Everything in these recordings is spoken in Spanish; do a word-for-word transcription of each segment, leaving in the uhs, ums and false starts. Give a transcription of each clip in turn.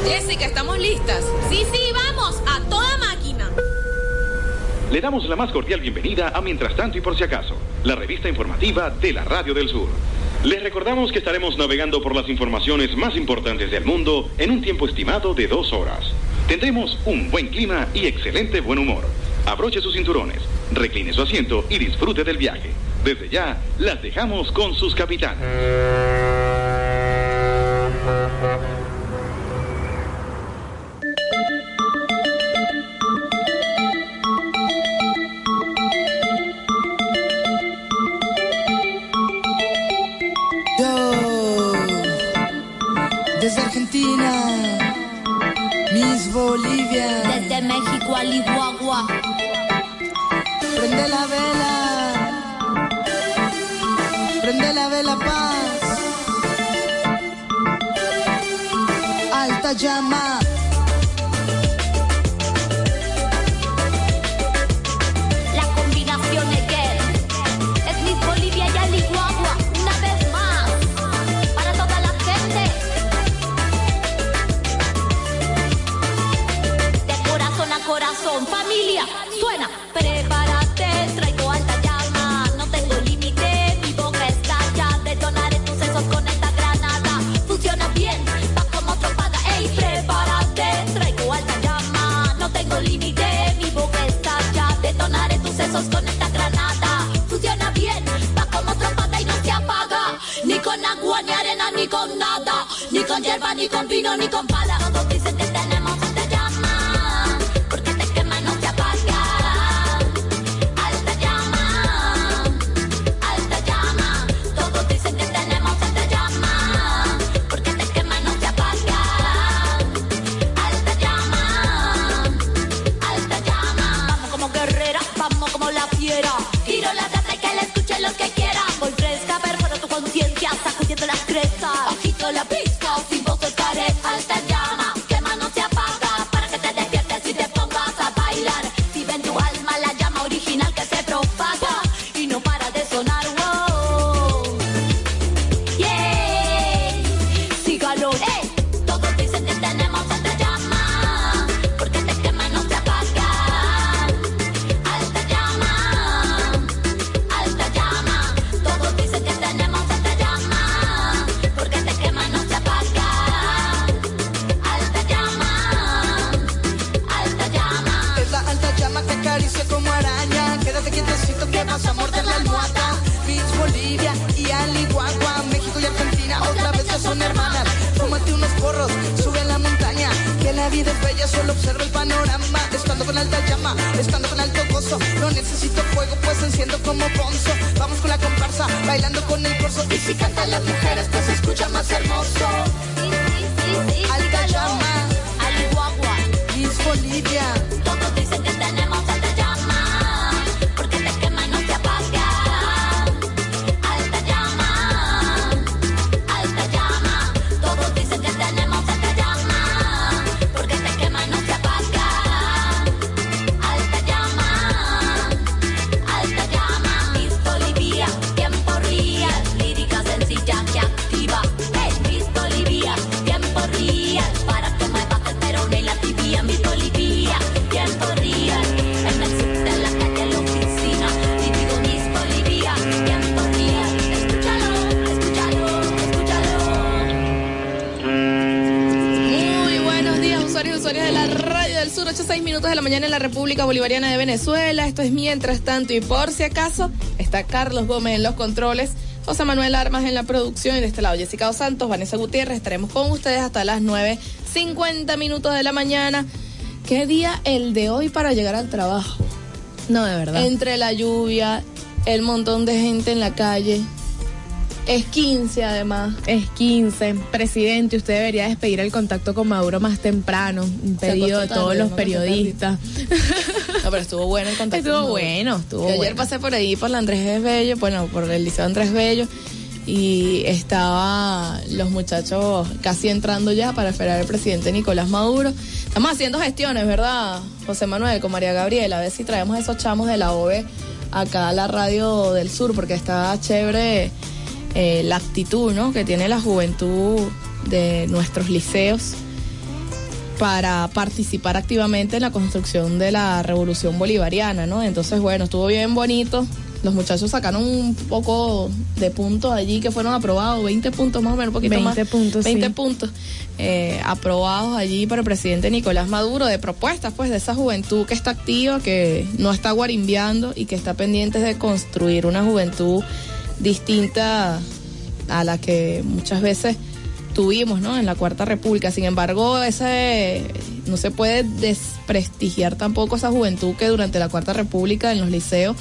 Jessica, ¿estamos listas? Sí, sí, vamos, a toda máquina. Le damos la más cordial bienvenida a Mientras Tanto y Por Si Acaso, la revista informativa de la Radio del Sur. Les recordamos que estaremos navegando por las informaciones más importantes del mundo en un tiempo estimado de dos horas. Tendremos un buen clima y excelente buen humor. Abroche sus cinturones, recline su asiento y disfrute del viaje. Desde ya, las dejamos con sus capitanes. Desde Argentina, Miss Bolivia. Desde México al Iguagua. Prende la vela, prende la vela paz. Alta llama. La combinación es que es Miss Bolivia y al Iguagua. Una vez más, para toda la gente. De corazón a corazón, familia, suena. Prepárate, traigo alta llama. No tengo límite, mi boca estalla. Detonaré tus sesos con esta granada. Funciona bien, va como tropada. Ey, prepárate, traigo alta llama. No tengo límite, mi boca estalla. Detonaré tus sesos con esta granada. Funciona bien, va como tropada y no se apaga. Ni con agua, ni arena, ni con nada. Ni con hierba, ni con vino, ni con pala. Todos dicen que tenemos alta llama. Porque te quema y no se apaga. Alta llama, alta llama. Todos dicen que tenemos alta llama. Porque te quema y no se apaga. Alta llama, alta llama. Vamos como guerrera, vamos como la fiera. Tiro la data y que la escuchen los que quieran. Voy fresca, perforo tu conciencia, sacudiendo las crestas. Bajito la pista, sin voz estaré. Alta llama, quema no se apaga. Para que te despiertes y te pongas a bailar. Vive en tu alma la llama original que se propaga y no para de sonar. Wow, yeah, sígalo, ey. Todos dicen que tenemos alta llama. Porque te quema y no se apaga. Alta llama, alta llama. Todos dicen que tenemos alta llama. Porque te quema y no se apaga. Alta llama, alta llama. Es la alta llama que acaricia como araña. Quédate quietecito que vas a morder la almohada. Miss Bolivia y Aligua, México y Argentina otra vez ya son hermanas. Fúmate unos porros, sube a la montaña. Que la vida es bella, solo observa el panorama. Estando con alta llama, estando con alto gozo. No necesito fuego, pues enciendo como bonzo. Vamos con la comparsa, bailando con el corso. Y si cantan las mujeres, pues se escucha más hermoso. Sí, sí, sí, sí, Alta sígalo. llama, Al Iguagua. Miss Bolivia. Todos dicen que tenemos alta llama. Porque te quema y no se apaga. Alta llama, alta llama. Todos dicen que tenemos alta llama. Porque te quema y no se apaga. Alta llama, alta llama. Miss Bolivia, tiempo real. Lírica sencilla que activa. Hey, Miss Bolivia, tiempo real. Para que muevas el perón y la tibia. Miss Bolivia, tiempo real. En el subte, en la calle, en la oficina. Y digo Miss Bolivia, tiempo real. Escúchalo, escúchalo, escúchalo. Muy buenos días, usuarios y usuarias de la Radio del Sur. ocho seis minutos de la mañana en la República Bolivariana de Venezuela. Esto es Mientras Tanto y Por Si Acaso. Está Carlos Gómez en los controles, José Manuel Armas en la producción y de este lado Jessica Dos Santos, Vanessa Gutiérrez. Estaremos con ustedes hasta las nueve cincuenta minutos de la mañana. ¿Qué día el de hoy para llegar al trabajo? No, de verdad. Entre la lluvia, el montón de gente en la calle. Es quince además. Es quince. Presidente, usted debería despedir el contacto con Maduro más temprano. Un Se pedido de acostó todos tarde, los ¿no? periodistas. No, pero estuvo bueno el contacto. Estuvo con Maduro. bueno, estuvo Que ayer bueno. pasé por ahí, por la Andrés Bello, bueno, por el Liceo Andrés Bello, y estaba los muchachos casi entrando ya para esperar al presidente Nicolás Maduro. Estamos haciendo gestiones, ¿verdad, José Manuel, con María Gabriela? A ver si traemos esos chamos de la O V acá a la Radio del Sur, porque está chévere eh, la actitud, ¿no?, que tiene la juventud de nuestros liceos para participar activamente en la construcción de la revolución bolivariana, ¿no? Entonces, bueno, estuvo bien bonito. Los muchachos sacaron un poco de puntos allí que fueron aprobados, veinte puntos más o menos, un poquito más. veinte puntos, veinte sí. puntos eh, aprobados allí por el presidente Nicolás Maduro, de propuestas pues de esa juventud que está activa, que no está guarimbeando y que está pendiente de construir una juventud distinta a la que muchas veces tuvimos, ¿no? En la Cuarta República. Sin embargo, ese no se puede desprestigiar tampoco esa juventud que durante la Cuarta República en los liceos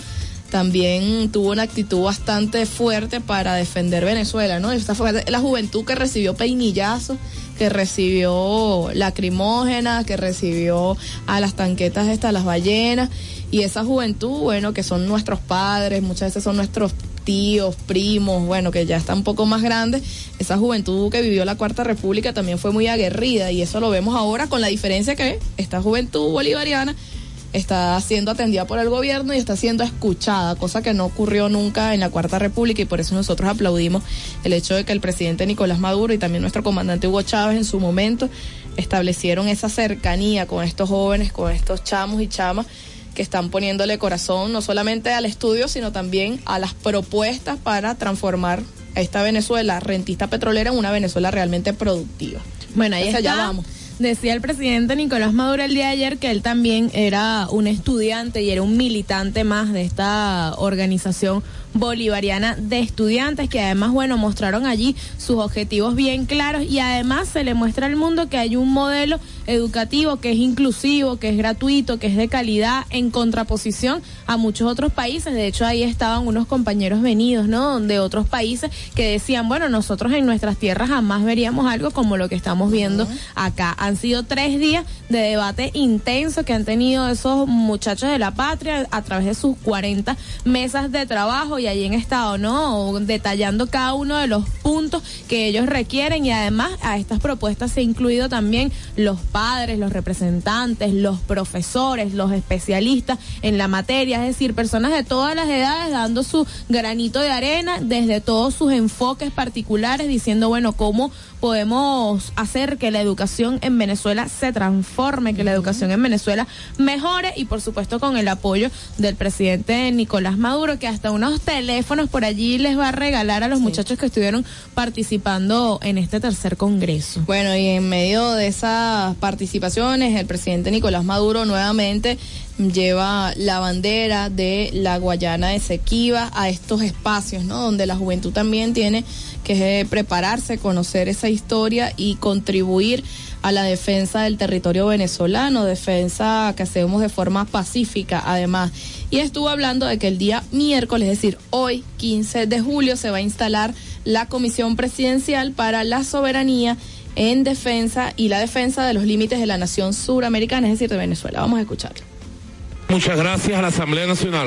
también tuvo una actitud bastante fuerte para defender Venezuela, ¿no? Esta fue la juventud que recibió peinillazos, que recibió lacrimógenas, que recibió a las tanquetas estas, las ballenas, y esa juventud, bueno, que son nuestros padres, muchas veces son nuestros tíos, primos, bueno, que ya están un poco más grandes. Esa juventud que vivió la Cuarta República también fue muy aguerrida, y eso lo vemos ahora con la diferencia que esta juventud bolivariana está siendo atendida por el gobierno y está siendo escuchada, cosa que no ocurrió nunca en la Cuarta República, y por eso nosotros aplaudimos el hecho de que el presidente Nicolás Maduro y también nuestro comandante Hugo Chávez en su momento establecieron esa cercanía con estos jóvenes, con estos chamos y chamas que están poniéndole corazón no solamente al estudio, sino también a las propuestas para transformar a esta Venezuela rentista petrolera en una Venezuela realmente productiva. Bueno, ahí Entonces, está. allá vamos. Decía el presidente Nicolás Maduro el día de ayer que él también era un estudiante y era un militante más de esta organización bolivariana de estudiantes, que además, bueno, mostraron allí sus objetivos bien claros, y además se le muestra al mundo que hay un modelo educativo que es inclusivo, que es gratuito, que es de calidad, en contraposición a muchos otros países. De hecho, ahí estaban unos compañeros venidos, ¿no?, de otros países que decían, bueno, nosotros en nuestras tierras jamás veríamos algo como lo que estamos viendo acá. Han sido tres días de debate intenso que han tenido esos muchachos de la patria a través de sus cuarenta mesas de trabajo, y allí han estado, ¿no?, detallando cada uno de los puntos que ellos requieren, y además a estas propuestas se ha incluido también los padres, los representantes, los profesores, los especialistas en la materia, es decir, personas de todas las edades dando su granito de arena desde todos sus enfoques particulares, diciendo, bueno, cómo podemos hacer que la educación en Venezuela se transforme, que la educación en Venezuela mejore, y por supuesto con el apoyo del presidente Nicolás Maduro, que hasta unos teléfonos por allí les va a regalar a los sí. muchachos que estuvieron participando en este tercer congreso. Bueno, y en medio de esas participaciones, el presidente Nicolás Maduro nuevamente lleva la bandera de la Guayana Esequiba a estos espacios, ¿no?, donde la juventud también tiene que prepararse, conocer esa historia y contribuir a la defensa del territorio venezolano, defensa que hacemos de forma pacífica además. Y estuvo hablando de que el día miércoles, es decir, hoy, quince de julio, se va a instalar la Comisión Presidencial para la Soberanía en Defensa y la defensa de los límites de la nación suramericana, es decir, de Venezuela. Vamos a escucharlo. Muchas gracias a la Asamblea Nacional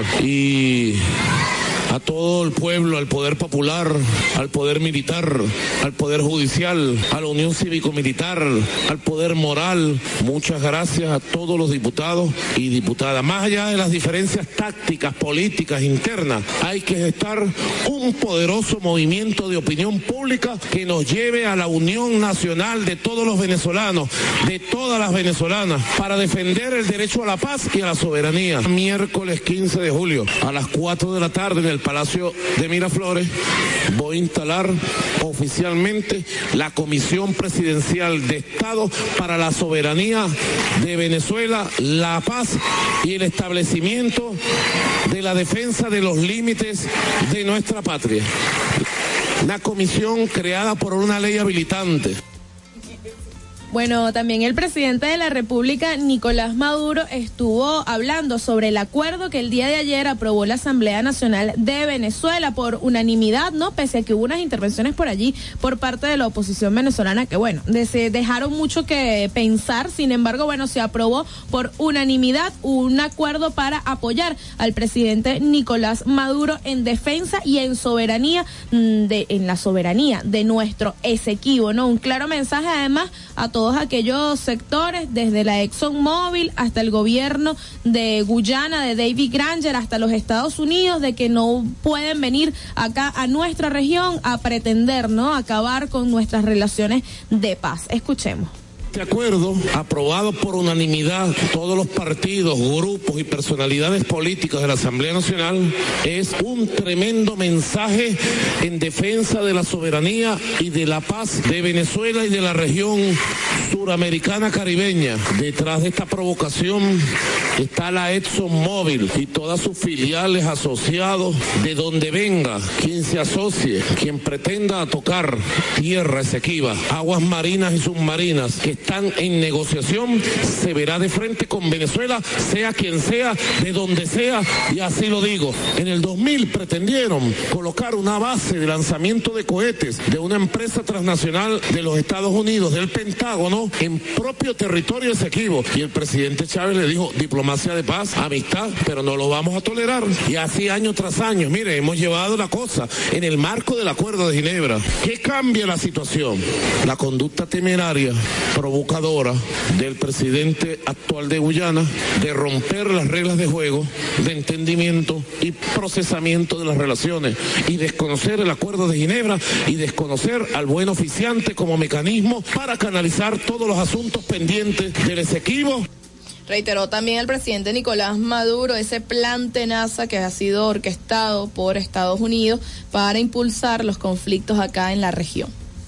y a todo el pueblo, al poder popular, al poder militar, al poder judicial, a la Unión Cívico-Militar, al poder moral. Muchas gracias a todos los diputados y diputadas. Más allá de las diferencias tácticas, políticas, internas, hay que gestar un poderoso movimiento de opinión pública que nos lleve a la unión nacional de todos los venezolanos, de todas las venezolanas, para defender el derecho a la paz y a la soberanía. Miércoles quince de julio, a las cuatro de la tarde, en el Palacio de Miraflores, voy a instalar oficialmente la Comisión Presidencial de Estado para la Soberanía de Venezuela, la paz y el establecimiento de la defensa de los límites de nuestra patria. Una comisión creada por una ley habilitante. Bueno, también el presidente de la República, Nicolás Maduro, estuvo hablando sobre el acuerdo que el día de ayer aprobó la Asamblea Nacional de Venezuela por unanimidad, ¿no? Pese a que hubo unas intervenciones por allí por parte de la oposición venezolana que, bueno, se dejaron mucho que pensar. Sin embargo, bueno, se aprobó por unanimidad un acuerdo para apoyar al presidente Nicolás Maduro en defensa y en soberanía, de, en la soberanía de nuestro Esequibo, ¿no? Un claro mensaje además a todos todos aquellos sectores, desde la ExxonMobil hasta el gobierno de Guyana, de David Granger, hasta los Estados Unidos, de que no pueden venir acá a nuestra región a pretender, ¿no?, acabar con nuestras relaciones de paz. Escuchemos. Este acuerdo, aprobado por unanimidad todos los partidos, grupos y personalidades políticas de la Asamblea Nacional, es un tremendo mensaje en defensa de la soberanía y de la paz de Venezuela y de la región suramericana caribeña. Detrás de esta provocación está la ExxonMobil y todas sus filiales asociados, de donde venga quien se asocie, quien pretenda tocar tierra Esequiba, aguas marinas y submarinas que están en negociación, se verá de frente con Venezuela, sea quien sea, de donde sea, y así lo digo. En el dos mil pretendieron colocar una base de lanzamiento de cohetes de una empresa transnacional de los Estados Unidos, del Pentágono, en propio territorio Esequibo, y el presidente Chávez le dijo: diplomacia de paz, amistad, pero no lo vamos a tolerar. Y así año tras año, mire, hemos llevado la cosa en el marco del Acuerdo de Ginebra. ¿Qué cambia la situación? La conducta temeraria, provocadora del presidente actual de Guyana, de romper las reglas de juego, de entendimiento y procesamiento de las relaciones, y desconocer el Acuerdo de Ginebra y desconocer al buen oficiante como mecanismo para canalizar todos los asuntos pendientes del Esequibo. Reiteró también el presidente Nicolás Maduro ese plan tenaza que ha sido orquestado por Estados Unidos para impulsar los conflictos acá en la región.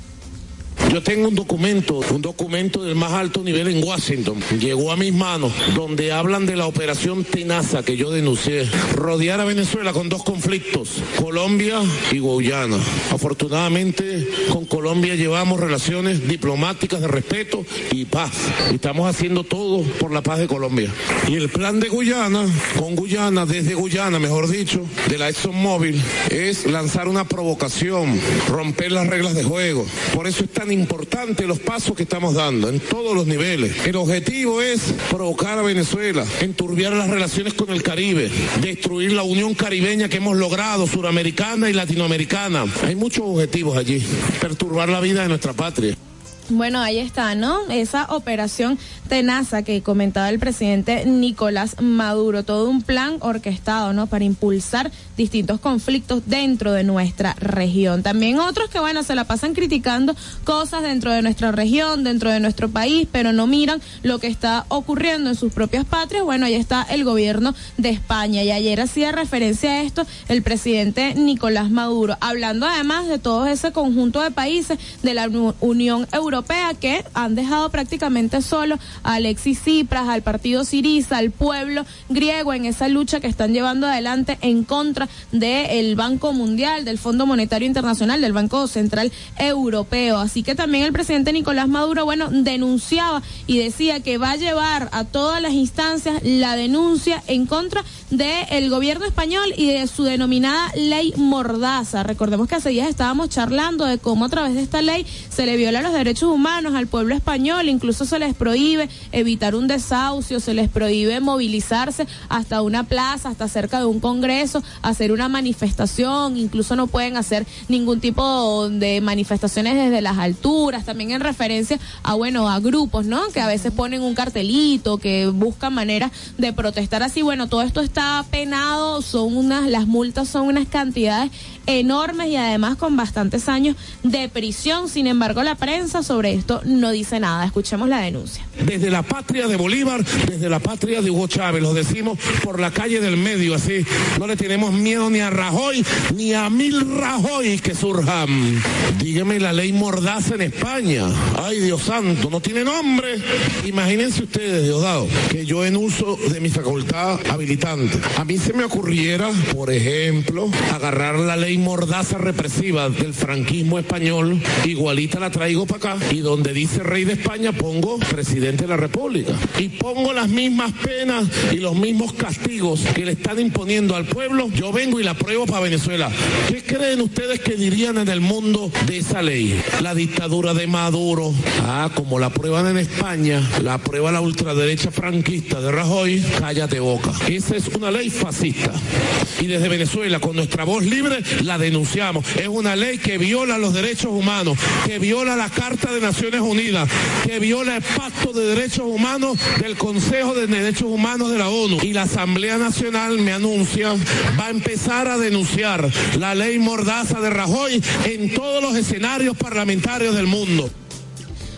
Yo tengo un documento, un documento del más alto nivel en Washington, llegó a mis manos, donde hablan de la operación Tenaza que yo denuncié, rodear a Venezuela con dos conflictos, Colombia y Guyana. Afortunadamente con Colombia llevamos relaciones diplomáticas de respeto y paz, y estamos haciendo todo por la paz de Colombia. Y el plan de Guyana, con Guyana, desde Guyana, mejor dicho, de la ExxonMobil, es lanzar una provocación, romper las reglas de juego. Por eso es tan importante los pasos que estamos dando en todos los niveles. El objetivo es provocar a Venezuela, enturbiar las relaciones con el Caribe, destruir la unión caribeña que hemos logrado, suramericana y latinoamericana. Hay muchos objetivos allí, perturbar la vida de nuestra patria. Bueno, ahí está, ¿no? Esa operación tenaza que comentaba el presidente Nicolás Maduro, todo un plan orquestado, ¿no? Para impulsar distintos conflictos dentro de nuestra región. También otros que, bueno, se la pasan criticando cosas dentro de nuestra región, dentro de nuestro país, pero no miran lo que está ocurriendo en sus propias patrias. Bueno, ahí está el gobierno de España, y ayer hacía referencia a esto el presidente Nicolás Maduro, hablando además de todo ese conjunto de países de la Unión Europea que han dejado prácticamente solo a Alexis Tsipras, al partido Syriza, al pueblo griego en esa lucha que están llevando adelante en contra del Banco Mundial, del Fondo Monetario Internacional, del Banco Central Europeo. Así que también el presidente Nicolás Maduro, bueno, denunciaba y decía que va a llevar a todas las instancias la denuncia en contra del gobierno español y de su denominada ley Mordaza. Recordemos que hace días estábamos charlando de cómo a través de esta ley se le viola los derechos humanos al pueblo español, incluso se les prohíbe evitar un desahucio, se les prohíbe movilizarse hasta una plaza, hasta cerca de un congreso, hacer una manifestación, incluso no pueden hacer ningún tipo de manifestaciones desde las alturas, también en referencia a, bueno, a grupos, ¿no? Que a veces ponen un cartelito, que buscan maneras de protestar así. Bueno, todo esto está penado, son unas, las multas son unas cantidades enormes y además con bastantes años de prisión. Sin embargo, la prensa sobre esto no dice nada. Escuchemos la denuncia. Desde la patria de Bolívar, desde la patria de Hugo Chávez, lo decimos por la calle del medio, así. No le tenemos miedo ni a Rajoy, ni a mil Rajoy que surjan. Dígame la ley Mordaza en España. Ay, Dios santo, no tiene nombre. Imagínense ustedes, Diosdado, que yo en uso de mi facultad habilitante, a mí se me ocurriera, por ejemplo, agarrar la ley Mordaza represiva del franquismo español, igualita la traigo para acá, y donde dice rey de España pongo presidente de la República, y pongo las mismas penas y los mismos castigos que le están imponiendo al pueblo. Yo vengo y la apruebo para Venezuela. ¿Qué creen ustedes que dirían en el mundo de esa ley? La dictadura de Maduro. Ah, como la aprueban en España, la aprueba la ultraderecha franquista de Rajoy, cállate boca. Esa es una ley fascista, y desde Venezuela, con nuestra voz libre, la denunciamos. Es una ley que viola los derechos humanos, que viola la Carta de Naciones Unidas, que viola el Pacto de Derechos Humanos del Consejo de Derechos Humanos de la ONU. Y la Asamblea Nacional me anuncia, va a empezar a denunciar la ley Mordaza de Rajoy en todos los escenarios parlamentarios del mundo.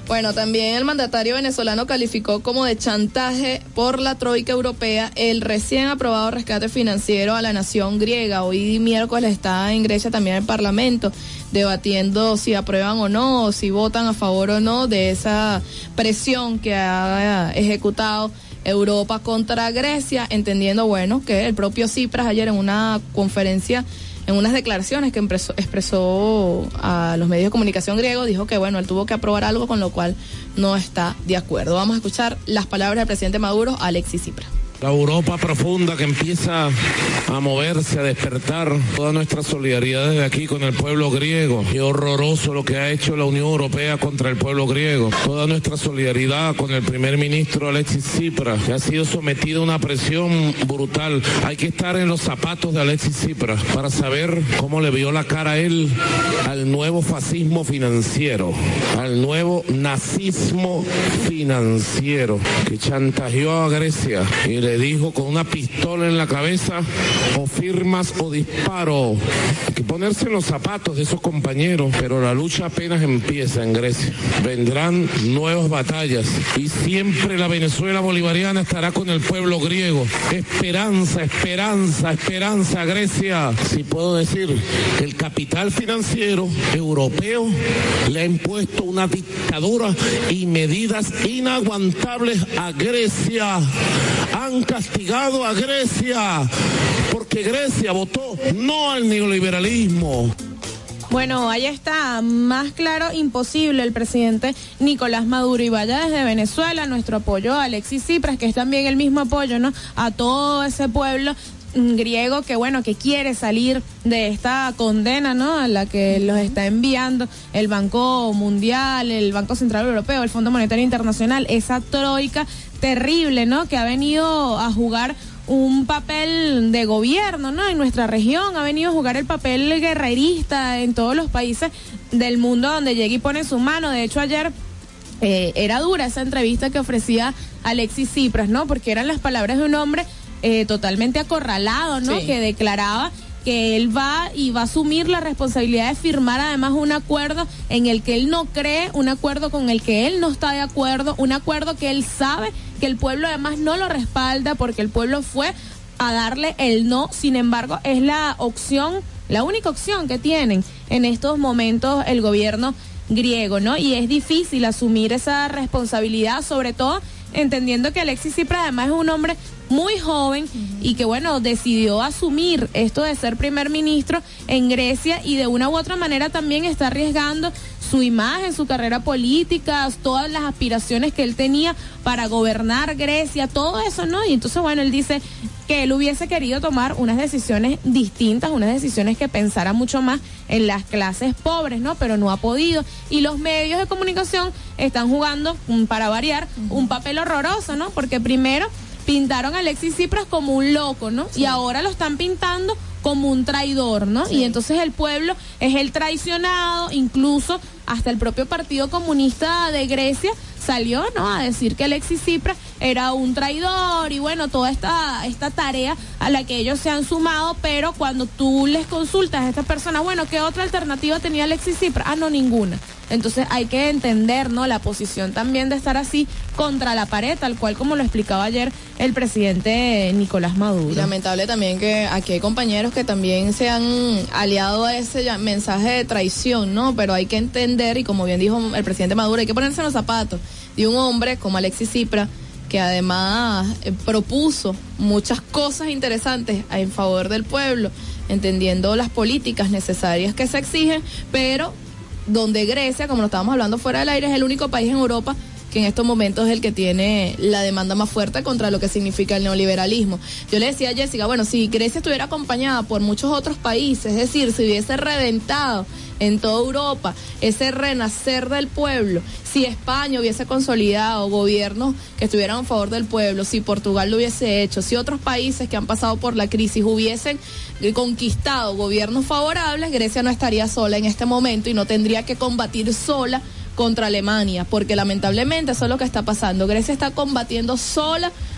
Bueno, también el mandatario venezolano calificó como de chantaje por la troika europea el recién aprobado rescate financiero a la nación griega. Hoy miércoles está en Grecia también el Parlamento debatiendo si aprueban o no, o si votan a favor o no de esa presión que ha ejecutado Europa contra Grecia, entendiendo, bueno, que el propio Tsipras ayer en una conferencia, en unas declaraciones que expresó, expresó a los medios de comunicación griegos, dijo que, bueno, él tuvo que aprobar algo con lo cual no está de acuerdo. Vamos a escuchar las palabras del presidente Maduro, Alexis Tsipras. La Europa profunda que empieza a moverse, a despertar, toda nuestra solidaridad desde aquí con el pueblo griego. Qué horroroso lo que ha hecho la Unión Europea contra el pueblo griego. Toda nuestra solidaridad con el primer ministro Alexis Tsipras, que ha sido sometido a una presión brutal. Hay que estar en los zapatos de Alexis Tsipras para saber cómo le vio la cara a él al nuevo fascismo financiero, al nuevo nazismo financiero que chantajeó a Grecia y le dijo con una pistola en la cabeza: o firmas o disparo. Hay que ponerse en los zapatos de esos compañeros, pero la lucha apenas empieza en Grecia. Vendrán nuevas batallas y siempre la Venezuela bolivariana estará con el pueblo griego. Esperanza, esperanza, esperanza, Grecia. Si puedo decir, el capital financiero europeo le ha impuesto una dictadura y medidas inaguantables a Grecia. Han castigado a Grecia porque Grecia votó no al neoliberalismo. Bueno, ahí está, más claro imposible el presidente Nicolás Maduro, y vaya desde Venezuela nuestro apoyo a Alexis Tsipras, que es también el mismo apoyo, ¿no?, a todo ese pueblo griego que, bueno, que quiere salir de esta condena, ¿no?, a la que los está enviando el Banco Mundial, el Banco Central Europeo, el Fondo Monetario Internacional, esa troika terrible, ¿no?, que ha venido a jugar un papel de gobierno, ¿no?, en nuestra región, ha venido a jugar el papel guerrerista en todos los países del mundo donde llega y pone su mano. De hecho, ayer eh, era dura esa entrevista que ofrecía Alexis Tsipras, ¿no?, porque eran las palabras de un hombre eh, totalmente acorralado, ¿no?, sí, que declaraba que él va y va a asumir la responsabilidad de firmar además un acuerdo en el que él no cree, un acuerdo con el que él no está de acuerdo, un acuerdo que él sabe que el pueblo además no lo respalda porque el pueblo fue a darle el no. Sin embargo, es la opción, la única opción que tienen en estos momentos el gobierno griego, ¿no? Y es difícil asumir esa responsabilidad, sobre todo entendiendo que Alexis Tsipras además es un hombre muy joven y que, bueno, decidió asumir esto de ser primer ministro en Grecia y de una u otra manera también está arriesgando su imagen, su carrera política, todas las aspiraciones que él tenía para gobernar Grecia, todo eso, ¿no? Y entonces, bueno, él dice que él hubiese querido tomar unas decisiones distintas, unas decisiones que pensaran mucho más en las clases pobres, ¿no? Pero no ha podido. Y los medios de comunicación están jugando, para variar, un papel horroroso, ¿no? Porque primero pintaron a Alexis Tsipras como un loco, ¿no? Sí. Y ahora lo están pintando como un traidor, ¿no? Sí. Y entonces el pueblo es el traicionado, incluso hasta el propio Partido Comunista de Grecia salió, ¿no?, a decir que Alexis Tsipras era un traidor y, bueno, toda esta esta tarea a la que ellos se han sumado, pero cuando tú les consultas a estas personas, bueno, ¿qué otra alternativa tenía Alexis Tsipras? Ah, no, ninguna. Entonces hay que entender, ¿no?, la posición también de estar así contra la pared, tal cual como lo explicaba ayer el presidente Nicolás Maduro. Y lamentable también que aquí hay compañeros que también se han aliado a ese mensaje de traición, ¿no? Pero hay que entender, y como bien dijo el presidente Maduro, hay que ponerse en los zapatos de un hombre como Alexis Tsipras, que además eh, propuso muchas cosas interesantes en favor del pueblo, entendiendo las políticas necesarias que se exigen, pero donde Grecia, como lo estábamos hablando fuera del aire, es el único país en Europa que en estos momentos es el que tiene la demanda más fuerte contra lo que significa el neoliberalismo. Yo le decía a Jessica, bueno, si Grecia estuviera acompañada por muchos otros países, es decir, si hubiese reventado en toda Europa ese renacer del pueblo, si España hubiese consolidado gobiernos que estuvieran a favor del pueblo, si Portugal lo hubiese hecho, si otros países que han pasado por la crisis hubiesen conquistado gobiernos favorables, Grecia no estaría sola en este momento y no tendría que combatir sola contra Alemania, porque lamentablemente eso es lo que está pasando. Grecia está combatiendo sola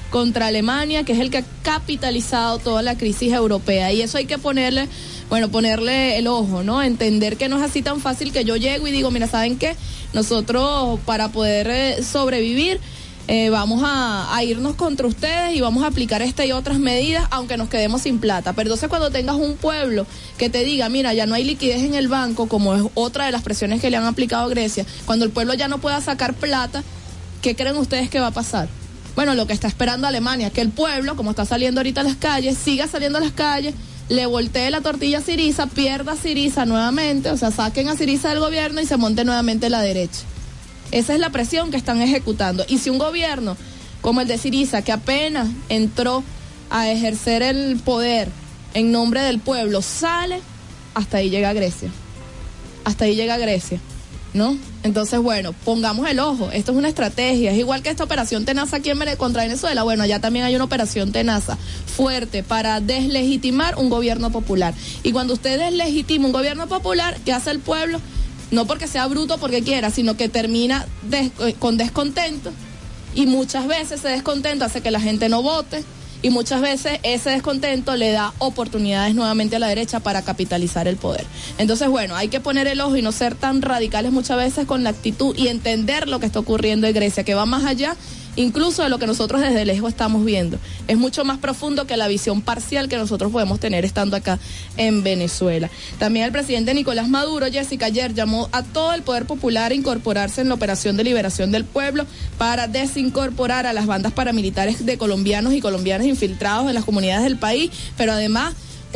contra Alemania, que es el que ha capitalizado toda la crisis europea. Y eso hay que ponerle, bueno, ponerle el ojo, ¿no? Entender que no es así tan fácil que yo llego y digo, mira, ¿saben qué? Nosotros para poder eh, sobrevivir, eh, vamos a, a irnos contra ustedes y vamos a aplicar esta y otras medidas, aunque nos quedemos sin plata. Pero entonces cuando tengas un pueblo que te diga, mira, ya no hay liquidez en el banco, como es otra de las presiones que le han aplicado a Grecia, cuando el pueblo ya no pueda sacar plata, ¿qué creen ustedes que va a pasar? Bueno, lo que está esperando Alemania, que el pueblo, como está saliendo ahorita a las calles, siga saliendo a las calles, le voltee la tortilla a Syriza, pierda a Syriza nuevamente, o sea, saquen a Syriza del gobierno y se monte nuevamente la derecha. Esa es la presión que están ejecutando. Y si un gobierno como el de Syriza, que apenas entró a ejercer el poder en nombre del pueblo, sale, hasta ahí llega Grecia. Hasta ahí llega Grecia, ¿no? Entonces, bueno, pongamos el ojo, esto es una estrategia, es igual que esta operación Tenaza aquí en Vene- contra Venezuela. Bueno, allá también hay una operación Tenaza fuerte para deslegitimar un gobierno popular. Y cuando usted deslegitima un gobierno popular, ¿qué hace el pueblo? No porque sea bruto, porque quiera, sino que termina des- con descontento, y muchas veces ese descontento hace que la gente no vote, y muchas veces ese descontento le da oportunidades nuevamente a la derecha para capitalizar el poder. Entonces, bueno, hay que poner el ojo y no ser tan radicales muchas veces con la actitud y entender lo que está ocurriendo en Grecia, que va más allá incluso de lo que nosotros desde lejos estamos viendo. Es mucho más profundo que la visión parcial que nosotros podemos tener estando acá en Venezuela. También el presidente Nicolás Maduro, Jessica, ayer llamó a todo el poder popular a incorporarse en la operación de liberación del pueblo para desincorporar a las bandas paramilitares de colombianos y colombianas infiltrados en las comunidades del país, pero además,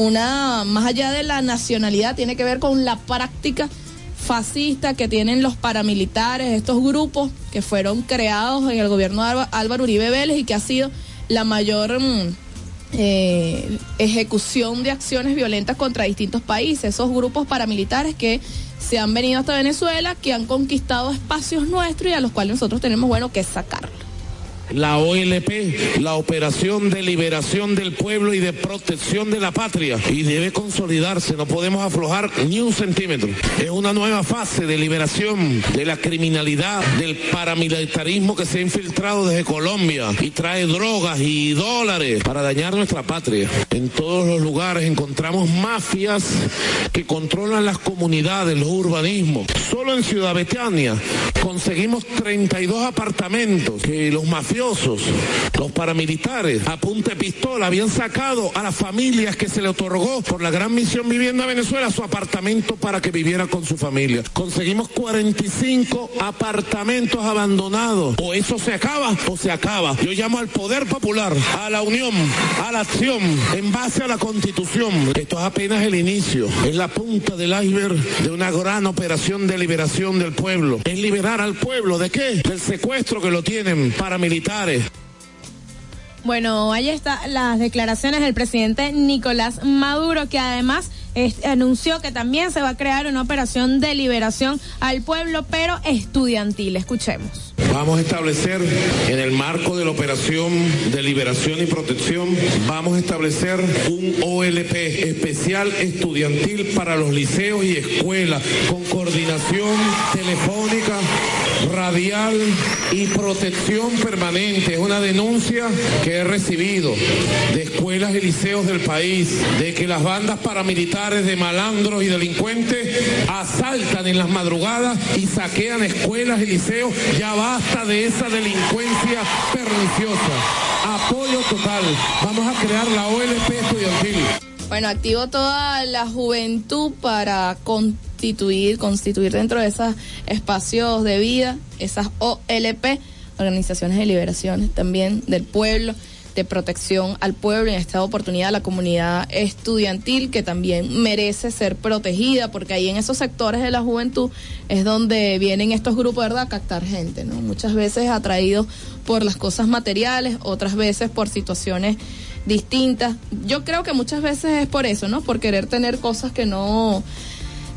una más allá de la nacionalidad, tiene que ver con la práctica fascista que tienen los paramilitares, estos grupos que fueron creados en el gobierno de Álvaro Uribe Vélez y que ha sido la mayor mm, eh, ejecución de acciones violentas contra distintos países, esos grupos paramilitares que se han venido hasta Venezuela, que han conquistado espacios nuestros y a los cuales nosotros tenemos, bueno, que sacarlo. La O L P, la Operación de Liberación del Pueblo y de Protección de la Patria, y debe consolidarse, no podemos aflojar ni un centímetro. Es una nueva fase de liberación de la criminalidad, del paramilitarismo que se ha infiltrado desde Colombia y trae drogas y dólares para dañar nuestra patria. En todos los lugares encontramos mafias que controlan las comunidades, los urbanismos. Solo en Ciudad Betania conseguimos treinta y dos apartamentos que los mafiosos, los paramilitares, a punta de pistola, habían sacado a las familias que se le otorgó por la Gran Misión Vivienda Venezuela su apartamento para que viviera con su familia. Conseguimos cuarenta y cinco apartamentos abandonados. O eso se acaba o se acaba. Yo llamo al poder popular, a la unión, a la acción, en base a la Constitución. Esto es apenas el inicio, es la punta del iceberg de una gran operación de liberación del pueblo. Es liberar al pueblo, ¿de qué? Del secuestro que lo tienen paramilitares. Bueno, ahí están las declaraciones del presidente Nicolás Maduro, que además este, anunció que también se va a crear una operación de liberación al pueblo, pero estudiantil. Escuchemos. Vamos a establecer, en el marco de la operación de liberación y protección, vamos a establecer un O L P especial estudiantil para los liceos y escuelas, con coordinación telefónica, radial y protección permanente. Es una denuncia que he recibido de escuelas y liceos del país, de que las bandas paramilitares de malandros y delincuentes asaltan en las madrugadas y saquean escuelas y liceos. Ya basta de esa delincuencia perniciosa. Apoyo total. Vamos a crear la O L P estudiantil. Bueno, activo toda la juventud para constituir, constituir dentro de esos espacios de vida, esas O L P, organizaciones de liberación también del pueblo, de protección al pueblo, y en esta oportunidad la comunidad estudiantil, que también merece ser protegida, porque ahí en esos sectores de la juventud es donde vienen estos grupos, ¿verdad?, a captar gente, ¿no? Muchas veces atraídos por las cosas materiales, otras veces por situaciones distintas. Yo creo que muchas veces es por eso, ¿no? Por querer tener cosas que no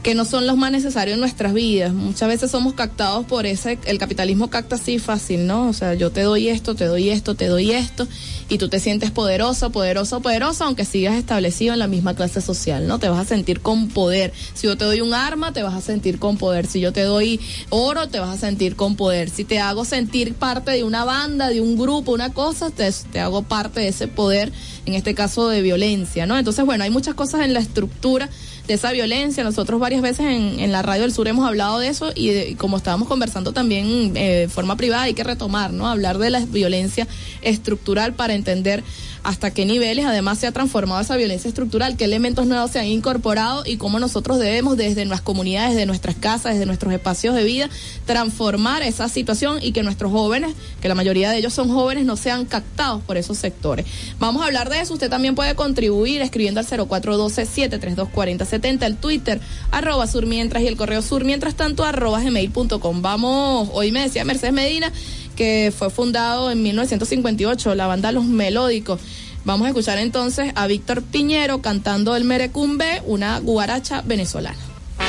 que no son los más necesarios en nuestras vidas. Muchas veces somos captados por ese, el capitalismo capta así fácil, ¿no? O sea, yo te doy esto, te doy esto, te doy esto, y tú te sientes poderoso, poderoso, poderoso, aunque sigas establecido en la misma clase social, ¿no? Te vas a sentir con poder. Si yo te doy un arma, te vas a sentir con poder. Si yo te doy oro, te vas a sentir con poder. Si te hago sentir parte de una banda, de un grupo, una cosa, te, te hago parte de ese poder, en este caso de violencia, ¿no? Entonces, bueno, hay muchas cosas en la estructura de esa violencia. Nosotros varias veces en, en la Radio del Sur hemos hablado de eso y, de, y como estábamos conversando también eh, de forma privada, hay que retomar, ¿no? Hablar de la violencia estructural para entender hasta qué niveles además se ha transformado esa violencia estructural, qué elementos nuevos se han incorporado y cómo nosotros debemos desde nuestras comunidades, desde nuestras casas, desde nuestros espacios de vida, transformar esa situación y que nuestros jóvenes, que la mayoría de ellos son jóvenes, no sean captados por esos sectores. Vamos a hablar de eso. Usted también puede contribuir escribiendo al cero cuatro uno dos, siete tres dos, cuatro cero siete cero, el Twitter, arroba surmientras, y el correo surmientras tanto, arroba gmail punto com. Vamos, hoy me decía Mercedes Medina que fue fundado en mil novecientos cincuenta y ocho, la banda Los Melódicos. Vamos a escuchar entonces a Víctor Piñero cantando el Merecumbe, una guaracha venezolana.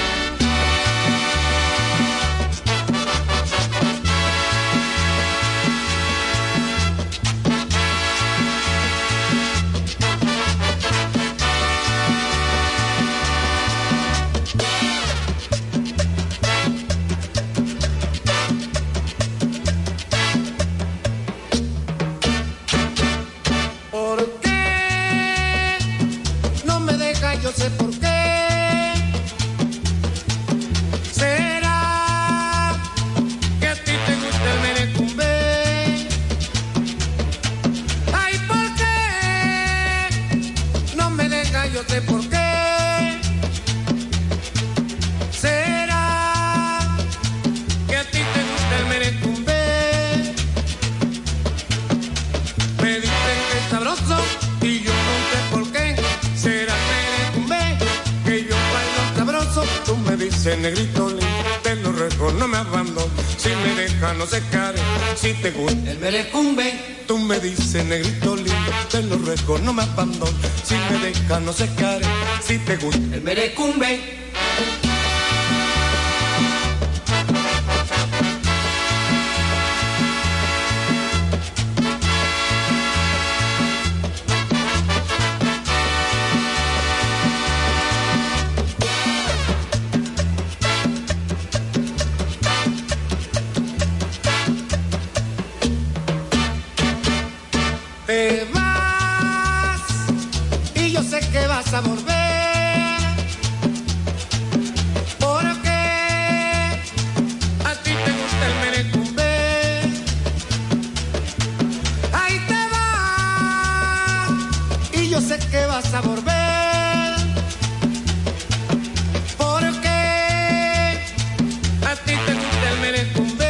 Yo sé por qué. ¿Será que a ti te gusta el merecumbe? Ay, ¿por qué? No me dejas, yo sé por qué. ¿Será que a ti te gusta el merecumbe? Me dicen que es sabroso y yo no sé por qué. ¿Será que yo bailo sabroso? Tú me dices, negrito lindo, te lo ruego, no me abandones. Si me dejas, no se care. Si te gusta el merecumbe, tú me dices, negrito lindo, te lo ruego, no me abandones. Si me dejas, no se care. Si te gusta el merecumbe. Te vas y yo sé que vas a volver, porque a ti te gusta el merecumbe. Ahí te vas y yo sé que vas a volver, porque a ti te gusta el merecumbe.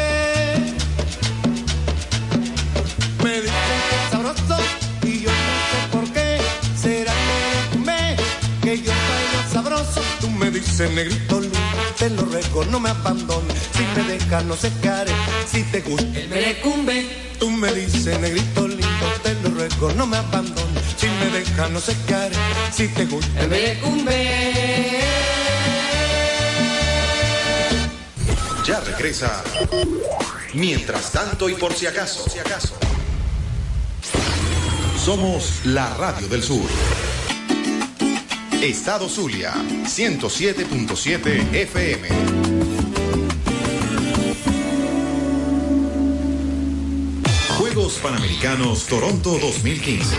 Me dicen que es sabroso y yo no sé por qué. Será el merecumbe que yo bailo sabroso. Tú me dices, negrito lindo, te lo ruego, no me abandones. Si me dejas, no se care. Si te gusta el merecumbe, tú me dices, negrito lindo, te lo ruego, no me abandones. Si me dejas, no se care. Si te gusta el merecumbe. Ya regresa. Mientras tanto y por si acaso. Por si acaso. Somos la Radio del Sur. Estado Zulia, ciento siete punto siete F M. Juegos Panamericanos Toronto dos mil quince.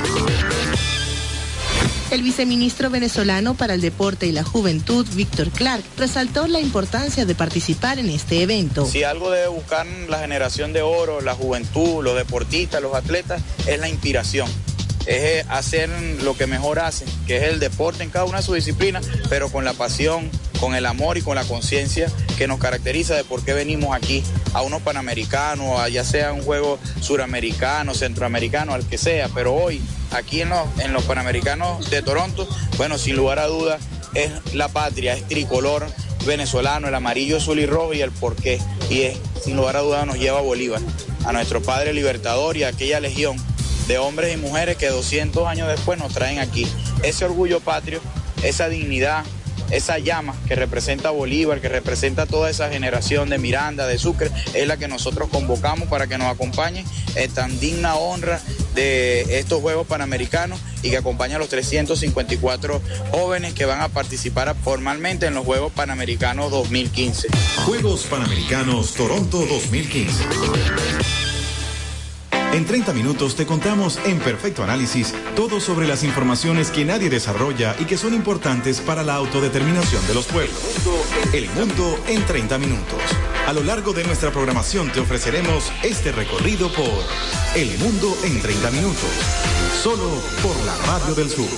El viceministro venezolano para el Deporte y la Juventud, Víctor Clark, resaltó la importancia de participar en este evento. Si algo debe buscar la generación de oro, la juventud, los deportistas, los atletas, es la inspiración. Es hacer lo que mejor hacen, que es el deporte en cada una de sus disciplinas, pero con la pasión, con el amor y con la conciencia que nos caracteriza de por qué venimos aquí a unos panamericanos, a ya sea un juego suramericano, centroamericano, al que sea, pero hoy aquí en los, en los Panamericanos de Toronto, bueno, sin lugar a dudas, es la patria, es tricolor venezolano, el amarillo, azul y rojo y el porqué, y es, sin lugar a dudas, nos lleva a Bolívar, a nuestro padre libertador y a aquella legión de hombres y mujeres que doscientos años después nos traen aquí. Ese orgullo patrio, esa dignidad esa llama que representa a Bolívar, que representa toda esa generación de Miranda, de Sucre, es la que nosotros convocamos para que nos acompañen en tan digna honra de estos Juegos Panamericanos y que acompaña a los trescientos cincuenta y cuatro jóvenes que van a participar formalmente en los Juegos Panamericanos dos mil quince. Juegos Panamericanos Toronto dos mil quince. En treinta minutos te contamos en perfecto análisis todo sobre las informaciones que nadie desarrolla y que son importantes para la autodeterminación de los pueblos. El mundo en treinta minutos. A lo largo de nuestra programación te ofreceremos este recorrido por El mundo en treinta minutos. Solo por la Radio del Sur.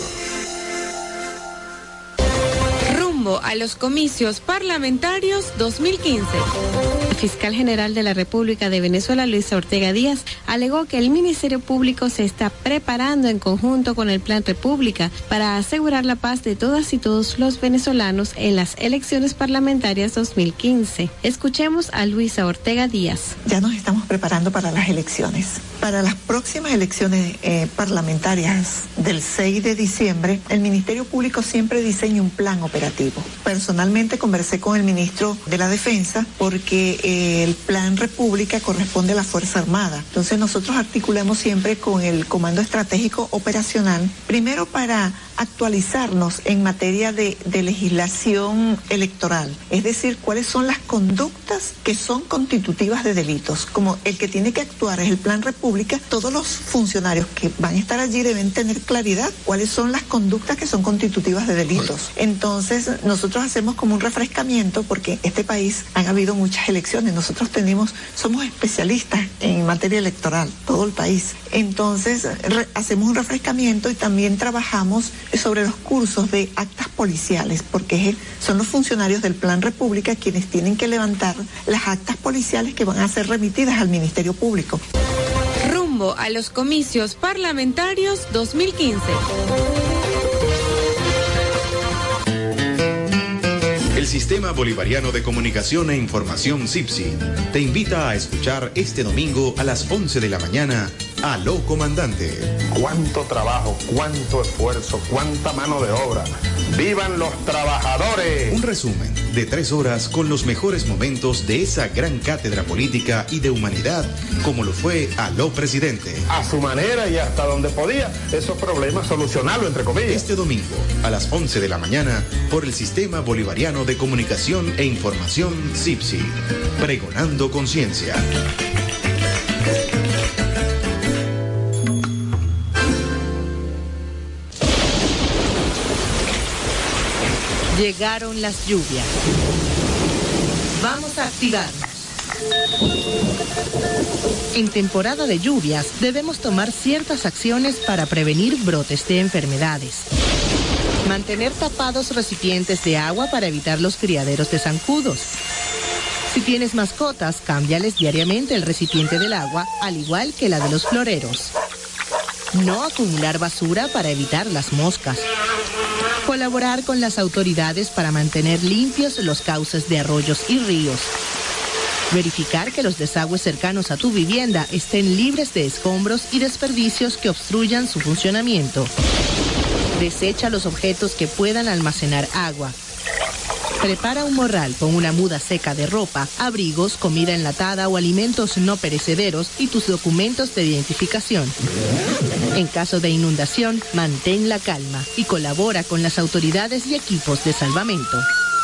Rumbo a los comicios parlamentarios dos mil quince. El fiscal general de la República de Venezuela, Luisa Ortega Díaz, alegó que el Ministerio Público se está preparando en conjunto con el Plan República para asegurar la paz de todas y todos los venezolanos en las elecciones parlamentarias dos mil quince. Escuchemos a Luisa Ortega Díaz. Ya nos estamos preparando para las elecciones. Para las próximas elecciones eh, parlamentarias del seis de diciembre, el Ministerio Público siempre diseña un plan operativo. Personalmente conversé con el ministro de la Defensa porque eh, el Plan República corresponde a la Fuerza Armada. Entonces nosotros articulamos siempre con el Comando Estratégico Operacional, primero para actualizarnos en materia de, de legislación electoral, es decir, cuáles son las conductas que son constitutivas de delitos. Como el que tiene que actuar es el Plan República, todos los funcionarios que van a estar allí deben tener claridad cuáles son las conductas que son constitutivas de delitos. Entonces nosotros hacemos como un refrescamiento porque en este país han habido muchas elecciones, nosotros tenemos, somos especialistas en materia electoral, todo el país. Entonces re, hacemos un refrescamiento y también trabajamos sobre los cursos de actas policiales, porque son los funcionarios del Plan República quienes tienen que levantar las actas policiales que van a ser remitidas al Ministerio Público. Rumbo a los comicios parlamentarios dos mil quince. El Sistema Bolivariano de Comunicación e Información SIPSI te invita a escuchar este domingo a las once de la mañana Aló Comandante. Cuánto trabajo, cuánto esfuerzo, cuánta mano de obra. ¡Vivan los trabajadores! Un resumen de tres horas con los mejores momentos de esa gran cátedra política y de humanidad como lo fue Aló Presidente. A su manera y hasta donde podía, esos problemas solucionarlo, entre comillas. Este domingo a las once de la mañana por el Sistema Bolivariano de Comunicación e Información SIPSI. Pregonando conciencia. Llegaron las lluvias. Vamos a activarnos. En temporada de lluvias debemos tomar ciertas acciones para prevenir brotes de enfermedades. Mantener tapados recipientes de agua para evitar los criaderos de zancudos. Si tienes mascotas, cámbiales diariamente el recipiente del agua, al igual que la de los floreros. No acumular basura para evitar las moscas. Colaborar con las autoridades para mantener limpios los cauces de arroyos y ríos. Verificar que los desagües cercanos a tu vivienda estén libres de escombros y desperdicios que obstruyan su funcionamiento. Desecha los objetos que puedan almacenar agua. Prepara un morral con una muda seca de ropa, abrigos, comida enlatada o alimentos no perecederos y tus documentos de identificación. En caso de inundación, mantén la calma y colabora con las autoridades y equipos de salvamento.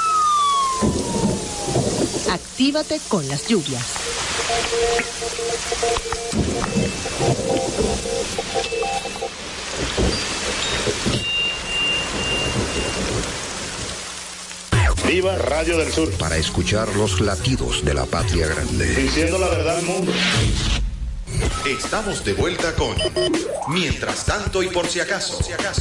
Actívate con las lluvias. Viva Radio del Sur. Para escuchar los latidos de la patria grande. Diciendo la verdad al mundo. Estamos de vuelta con Mientras tanto y por si acaso.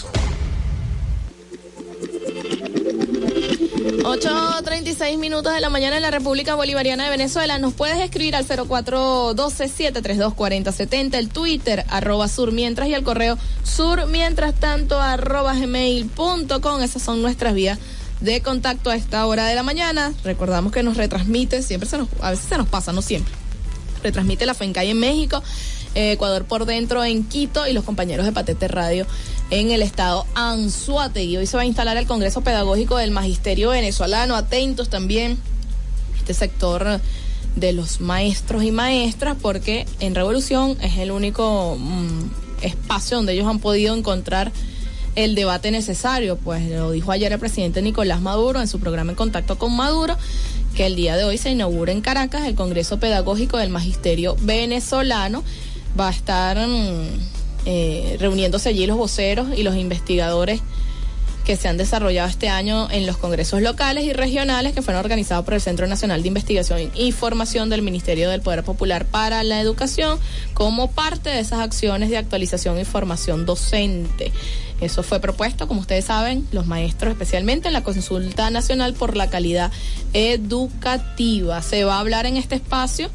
ocho treinta y seis minutos de la mañana en la República Bolivariana de Venezuela. Nos puedes escribir al cero cuatro uno dos, siete tres dos, cuatro cero siete cero, el Twitter, arroba sur mientras, y el correo sur mientras tanto, arroba gmail punto com. Esas son nuestras vías de contacto a esta hora de la mañana. Recordamos que nos retransmite, siempre se nos, a veces se nos pasa, no siempre. Retransmite la FENCAI en México eh, Ecuador por dentro en Quito y los compañeros de Patete Radio en el estado Anzoátegui. Hoy se va a instalar el Congreso Pedagógico del Magisterio Venezolano. Atentos también este sector de los maestros y maestras, porque en Revolución es el único mmm, espacio donde ellos han podido encontrar el debate necesario. Pues lo dijo ayer el presidente Nicolás Maduro en su programa En Contacto con Maduro, que el día de hoy se inaugura en Caracas el Congreso Pedagógico del Magisterio Venezolano. Va a estar mmm, eh, reuniéndose allí los voceros y los investigadores que se han desarrollado este año en los congresos locales y regionales que fueron organizados por el Centro Nacional de Investigación y Formación del Ministerio del Poder Popular para la Educación, como parte de esas acciones de actualización y formación docente. Eso fue propuesto, como ustedes saben, los maestros especialmente en la Consulta Nacional por la Calidad Educativa. Se va a hablar en este espacio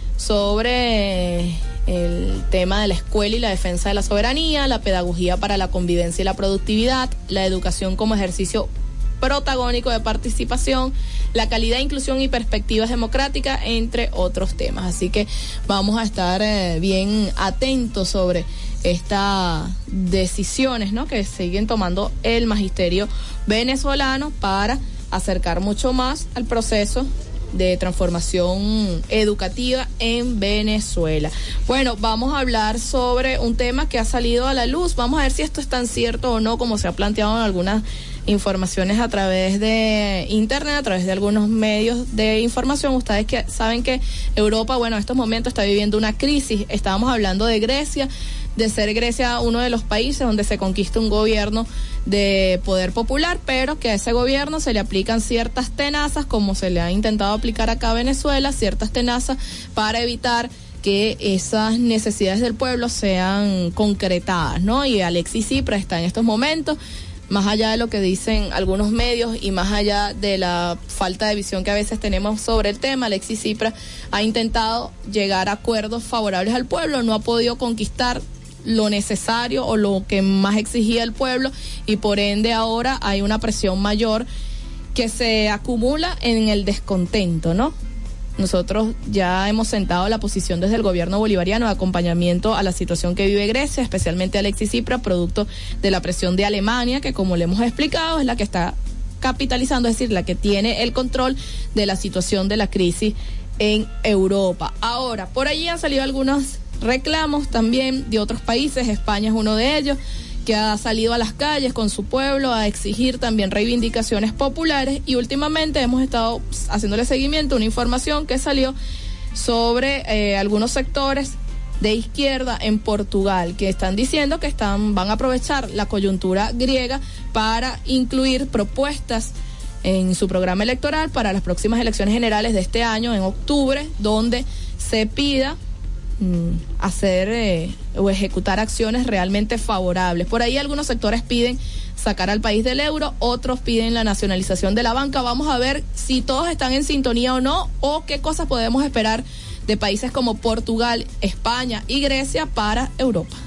sobre el tema de la escuela y la defensa de la soberanía, la pedagogía para la convivencia y la productividad, la educación como ejercicio protagónico de participación, la calidad, inclusión y perspectivas democráticas, entre otros temas. Así que vamos a estar eh, bien atentos sobre estas decisiones, ¿no?, que siguen tomando el magisterio venezolano para acercar mucho más al proceso de transformación educativa en Venezuela. Bueno, vamos a hablar sobre un tema que ha salido a la luz. Vamos a ver si esto es tan cierto o no como se ha planteado en algunas informaciones a través de internet, a través de algunos medios de información. Ustedes que saben que Europa, bueno, en estos momentos está viviendo una crisis. Estábamos hablando de Grecia, de ser Grecia uno de los países donde se conquista un gobierno de poder popular, pero que a ese gobierno se le aplican ciertas tenazas, como se le ha intentado aplicar acá a Venezuela, ciertas tenazas para evitar que esas necesidades del pueblo sean concretadas, ¿no? Y Alexis Tsipras está en estos momentos, más allá de lo que dicen algunos medios y más allá de la falta de visión que a veces tenemos sobre el tema, Alexis Tsipras ha intentado llegar a acuerdos favorables al pueblo, no ha podido conquistar lo necesario o lo que más exigía el pueblo, y por ende ahora hay una presión mayor que se acumula en el descontento, ¿no? Nosotros ya hemos sentado la posición desde el gobierno bolivariano de acompañamiento a la situación que vive Grecia, especialmente Alexis Tsipras, producto de la presión de Alemania, que como le hemos explicado es la que está capitalizando, es decir, la que tiene el control de la situación de la crisis en Europa. Ahora, por allí han salido algunos reclamos también de otros países. España es uno de ellos, que ha salido a las calles con su pueblo a exigir también reivindicaciones populares, y últimamente hemos estado haciéndole seguimiento a una información que salió sobre eh, algunos sectores de izquierda en Portugal que están diciendo que están van a aprovechar la coyuntura griega para incluir propuestas en su programa electoral para las próximas elecciones generales de este año en octubre, donde se pida hacer eh, o ejecutar acciones realmente favorables. Por ahí algunos sectores piden sacar al país del euro, otros piden la nacionalización de la banca. Vamos a ver si todos están en sintonía o no, o qué cosas podemos esperar de países como Portugal, España y Grecia para Europa.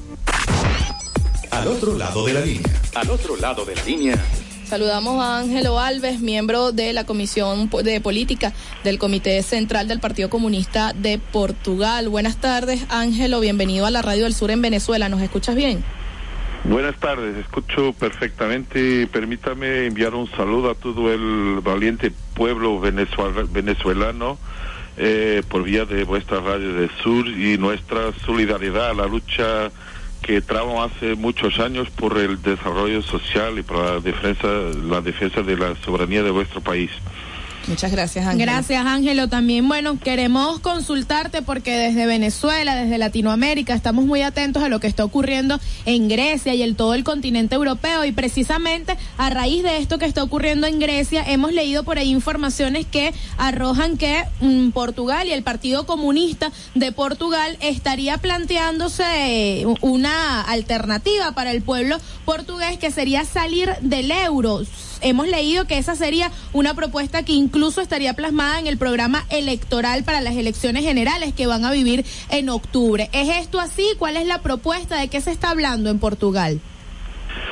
Al otro lado de la línea. Al otro lado de la línea. Saludamos a Ángelo Alves, miembro de la Comisión de Política del Comité Central del Partido Comunista de Portugal. Buenas tardes, Ángelo, bienvenido a la Radio del Sur en Venezuela. ¿Nos escuchas bien? Buenas tardes, escucho perfectamente. Permítame enviar un saludo a todo el valiente pueblo venezuel- venezolano eh, por vía de vuestra Radio del Sur, y nuestra solidaridad a la lucha que trabajamos hace muchos años por el desarrollo social y por la defensa, la defensa de la soberanía de vuestro país. Muchas gracias, Ángelo. Gracias, Ángelo. También, bueno, queremos consultarte porque desde Venezuela, desde Latinoamérica, estamos muy atentos a lo que está ocurriendo en Grecia y en todo el continente europeo, y precisamente a raíz de esto que está ocurriendo en Grecia, hemos leído por ahí informaciones que arrojan que mmm, Portugal y el Partido Comunista de Portugal estaría planteándose una alternativa para el pueblo portugués, que sería salir del euro. Hemos leído que esa sería una propuesta que incluso estaría plasmada en el programa electoral para las elecciones generales que van a vivir en octubre. ¿Es esto así? ¿Cuál es la propuesta? ¿De qué se está hablando en Portugal?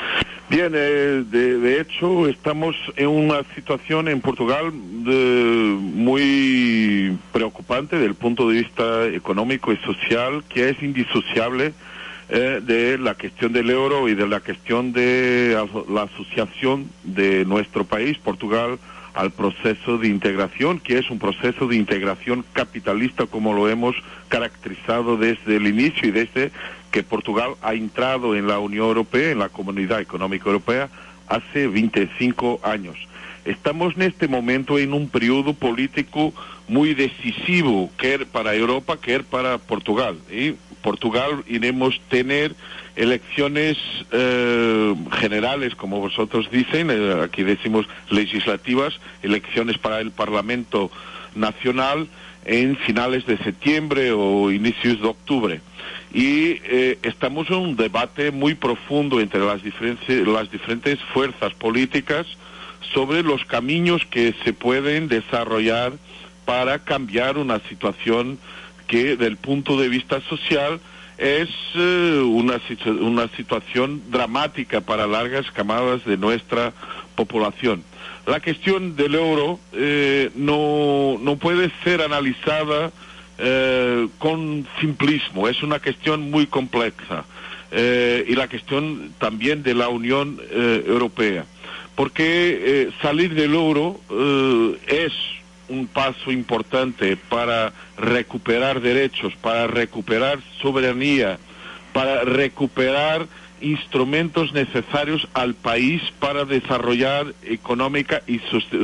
Bien, eh, de, de hecho estamos en una situación en Portugal de, muy preocupante desde el punto de vista económico y social, que es indisociable eh, de la cuestión del euro y de la cuestión de la asociación de nuestro país, Portugal, al proceso de integración, que es un proceso de integración capitalista como lo hemos caracterizado desde el inicio y desde que Portugal ha entrado en la Unión Europea, en la Comunidad Económica Europea, hace veinticinco años. Estamos en este momento en un periodo político muy decisivo, quer para Europa, quer para Portugal. Y Portugal iremos tener elecciones eh, generales, como vosotros dicen, eh, aquí decimos legislativas, elecciones para el Parlamento Nacional en finales de septiembre o inicios de octubre. Y eh, estamos en un debate muy profundo entre las diferentes, las diferentes fuerzas políticas sobre los caminos que se pueden desarrollar para cambiar una situación que, desde el punto de vista social, es eh, una, situ una situación dramática para largas camadas de nuestra población. La cuestión del euro eh, no, no puede ser analizada eh, con simplismo, es una cuestión muy compleja. Eh, y la cuestión también de la Unión eh, Europea, porque eh, salir del euro eh, es un paso importante para recuperar derechos, para recuperar soberanía, para recuperar instrumentos necesarios al país para desarrollar económica y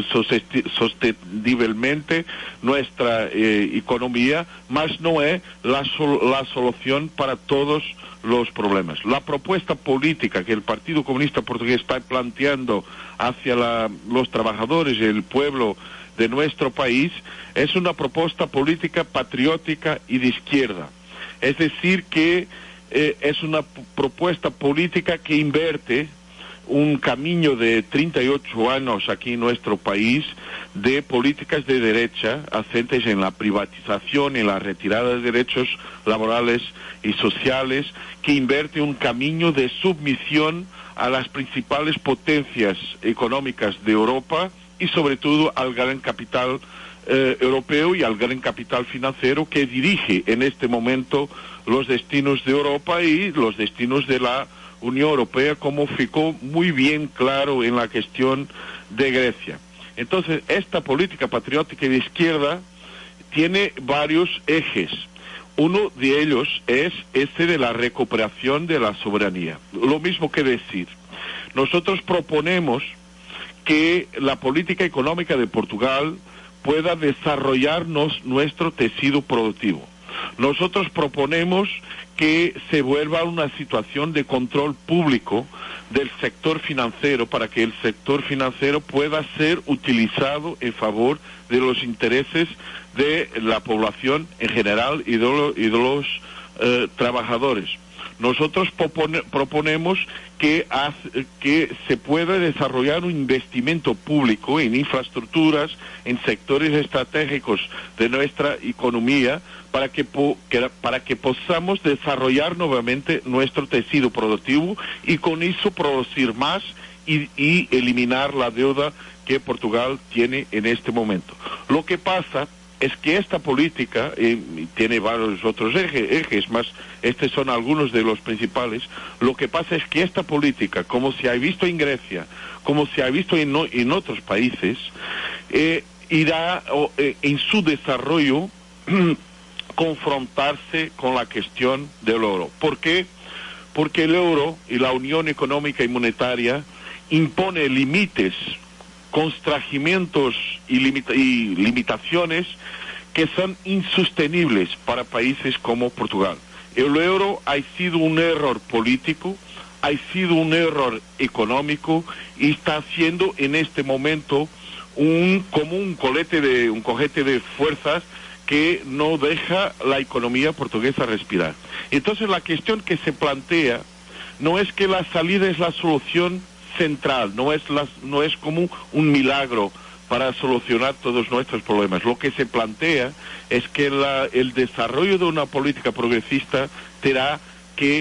sosteniblemente nuestra eh, economía, mas no es la, sol la solución para todos los problemas. La propuesta política que el Partido Comunista Portugués está planteando hacia la, los trabajadores y el pueblo de nuestro país es una propuesta política patriótica y de izquierda. Es decir, que eh, es una propuesta política que invierte un camino de treinta y ocho años aquí en nuestro país de políticas de derecha, asentes en la privatización, en la retirada de derechos laborales y sociales, que invierte un camino de submisión a las principales potencias económicas de Europa y sobre todo al gran capital eh, europeo y al gran capital financiero que dirige en este momento los destinos de Europa y los destinos de la Unión Europea, como ficó muy bien claro en la cuestión de Grecia. Entonces, esta política patriótica de izquierda tiene varios ejes. Uno de ellos es este de la recuperación de la soberanía. Lo mismo que decir, nosotros proponemos que la política económica de Portugal pueda desarrollarnos nuestro tejido productivo. Nosotros proponemos que se vuelva a una situación de control público del sector financiero para que el sector financiero pueda ser utilizado en favor de los intereses de la población en general y de, lo, y de los eh, trabajadores. Nosotros propone, proponemos que, hace, que se pueda desarrollar un investimento público en infraestructuras, en sectores estratégicos de nuestra economía, para que, po, que, para que podamos desarrollar nuevamente nuestro tejido productivo y con eso producir más y, y eliminar la deuda que Portugal tiene en este momento. Lo que pasa es que esta política eh, tiene varios otros ejes, ejes, más estos son algunos de los principales. Lo que pasa es que esta política, como se ha visto en Grecia, como se ha visto en, no, en otros países, eh, irá oh, eh, en su desarrollo confrontarse con la cuestión del euro. ¿Por qué? Porque el euro y la Unión Económica y Monetaria impone límites, constrangimientos y, limita y limitaciones que son insostenibles para países como Portugal. El euro ha sido un error político, ha sido un error económico y está siendo en este momento un, como un colete de, un cojete de fuerzas que no deja la economía portuguesa respirar. Entonces la cuestión que se plantea no es que la salida es la solución central, no es, la, no es como un milagro para solucionar todos nuestros problemas. Lo que se plantea es que la, el desarrollo de una política progresista tendrá que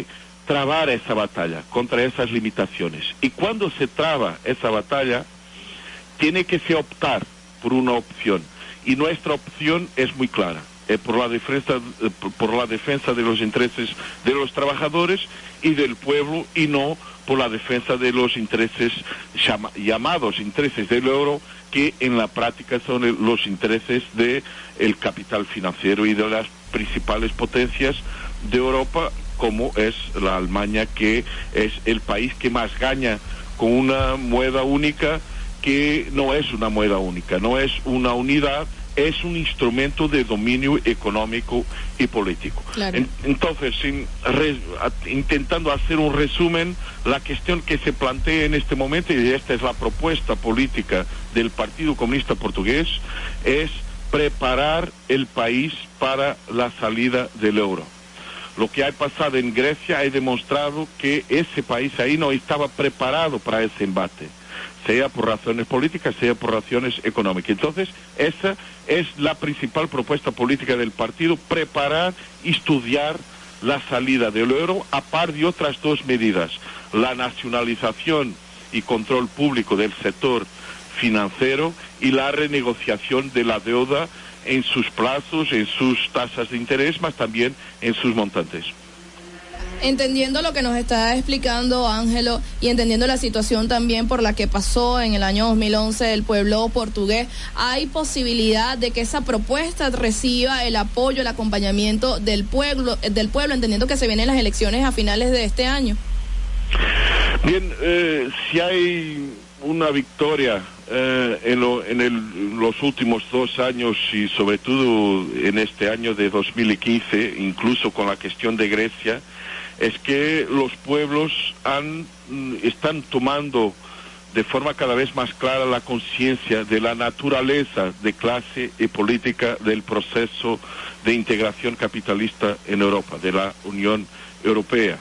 trabar esa batalla contra esas limitaciones. Y cuando se traba esa batalla, tiene que se optar por una opción. Y nuestra opción es muy clara. Eh, por la defensa eh, por, por la defensa de los intereses de los trabajadores y del pueblo, y no por la defensa de los intereses llama, llamados intereses del euro, que en la práctica son el, los intereses de el capital financiero y de las principales potencias de Europa, como es la Alemania, que es el país que más gana con una moneda única, que no es una moneda única, no es una unidad, es un instrumento de dominio económico y político. Claro. En, entonces, sin re, a, intentando hacer un resumen, la cuestión que se plantea en este momento, y esta es la propuesta política del Partido Comunista Portugués, es preparar el país para la salida del euro. Lo que ha pasado en Grecia ha demostrado que ese país ahí no estaba preparado para ese embate, sea por razones políticas, sea por razones económicas. Entonces, esa es la principal propuesta política del partido: preparar y estudiar la salida del euro, a par de otras dos medidas: la nacionalización y control público del sector financiero y la renegociación de la deuda en sus plazos, en sus tasas de interés, más también en sus montantes. Entendiendo lo que nos está explicando Ángelo y entendiendo la situación también por la que pasó en el año dos mil once el pueblo portugués, ¿hay posibilidad de que esa propuesta reciba el apoyo, el acompañamiento del pueblo, del pueblo, entendiendo que se vienen las elecciones a finales de este año? Bien, eh, si hay una victoria eh, en, lo, en el, los últimos dos años, y sobre todo en este año de dos mil quince, incluso con la cuestión de Grecia, es que los pueblos han, están tomando de forma cada vez más clara la conciencia de la naturaleza de clase y política del proceso de integración capitalista en Europa, de la Unión Europea.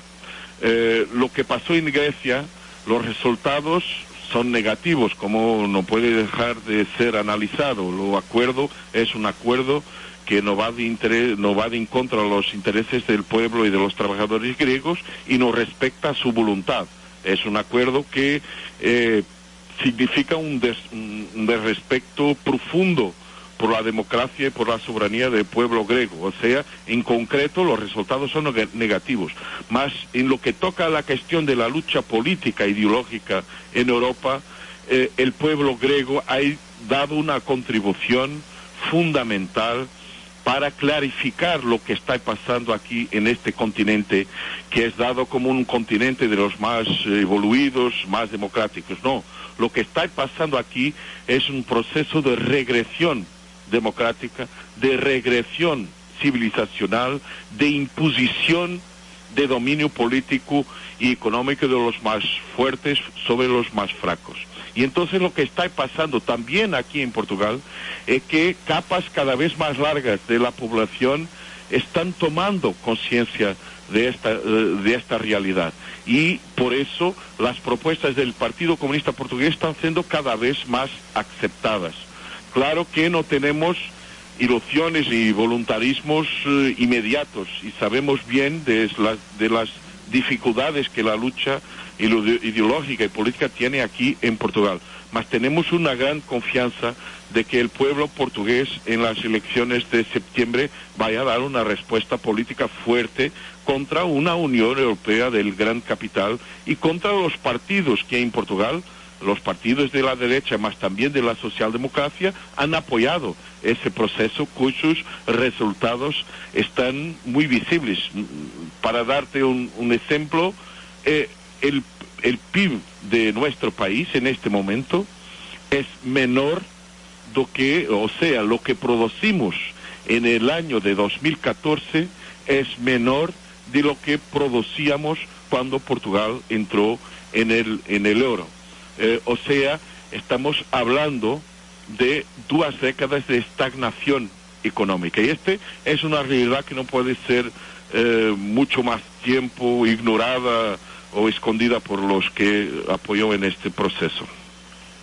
Eh, lo que pasó en Grecia, los resultados son negativos, como no puede dejar de ser analizado. Lo acuerdo es un acuerdo que no va de interés, no va de en contra de los intereses del pueblo y de los trabajadores griegos, y no respecta su voluntad. Es un acuerdo que eh, significa un, des, un desrespeto profundo por la democracia y por la soberanía del pueblo griego. O sea, en concreto los resultados son negativos. Más en lo que toca a la cuestión de la lucha política e ideológica en Europa, eh, el pueblo griego ha dado una contribución fundamental para clarificar lo que está pasando aquí en este continente, que es dado como un continente de los más evoluidos, más democráticos. No, lo que está pasando aquí es un proceso de regresión democrática, de regresión civilizacional, de imposición de dominio político y económico de los más fuertes sobre los más fracos. Y entonces lo que está pasando también aquí en Portugal es que capas cada vez más largas de la población están tomando conciencia de esta, de esta realidad. Y por eso las propuestas del Partido Comunista Portugués están siendo cada vez más aceptadas. Claro que no tenemos ilusiones y voluntarismos eh, inmediatos, y sabemos bien de las, de las dificultades que la lucha ideológica y política tiene aquí en Portugal, mas tenemos una gran confianza de que el pueblo portugués en las elecciones de septiembre vaya a dar una respuesta política fuerte contra una Unión Europea del gran capital y contra los partidos que en Portugal, los partidos de la derecha, más también de la socialdemocracia, han apoyado ese proceso cuyos resultados están muy visibles. Para darte un, un ejemplo, eh, el, el P I B de nuestro país en este momento es menor do que, o sea, lo que producimos en el año de dos mil catorce es menor de lo que producíamos cuando Portugal entró en el, en el euro. Eh, o sea, estamos hablando de dos décadas de estagnación económica, y este es una realidad que no puede ser eh, mucho más tiempo ignorada o escondida por los que apoyó en este proceso.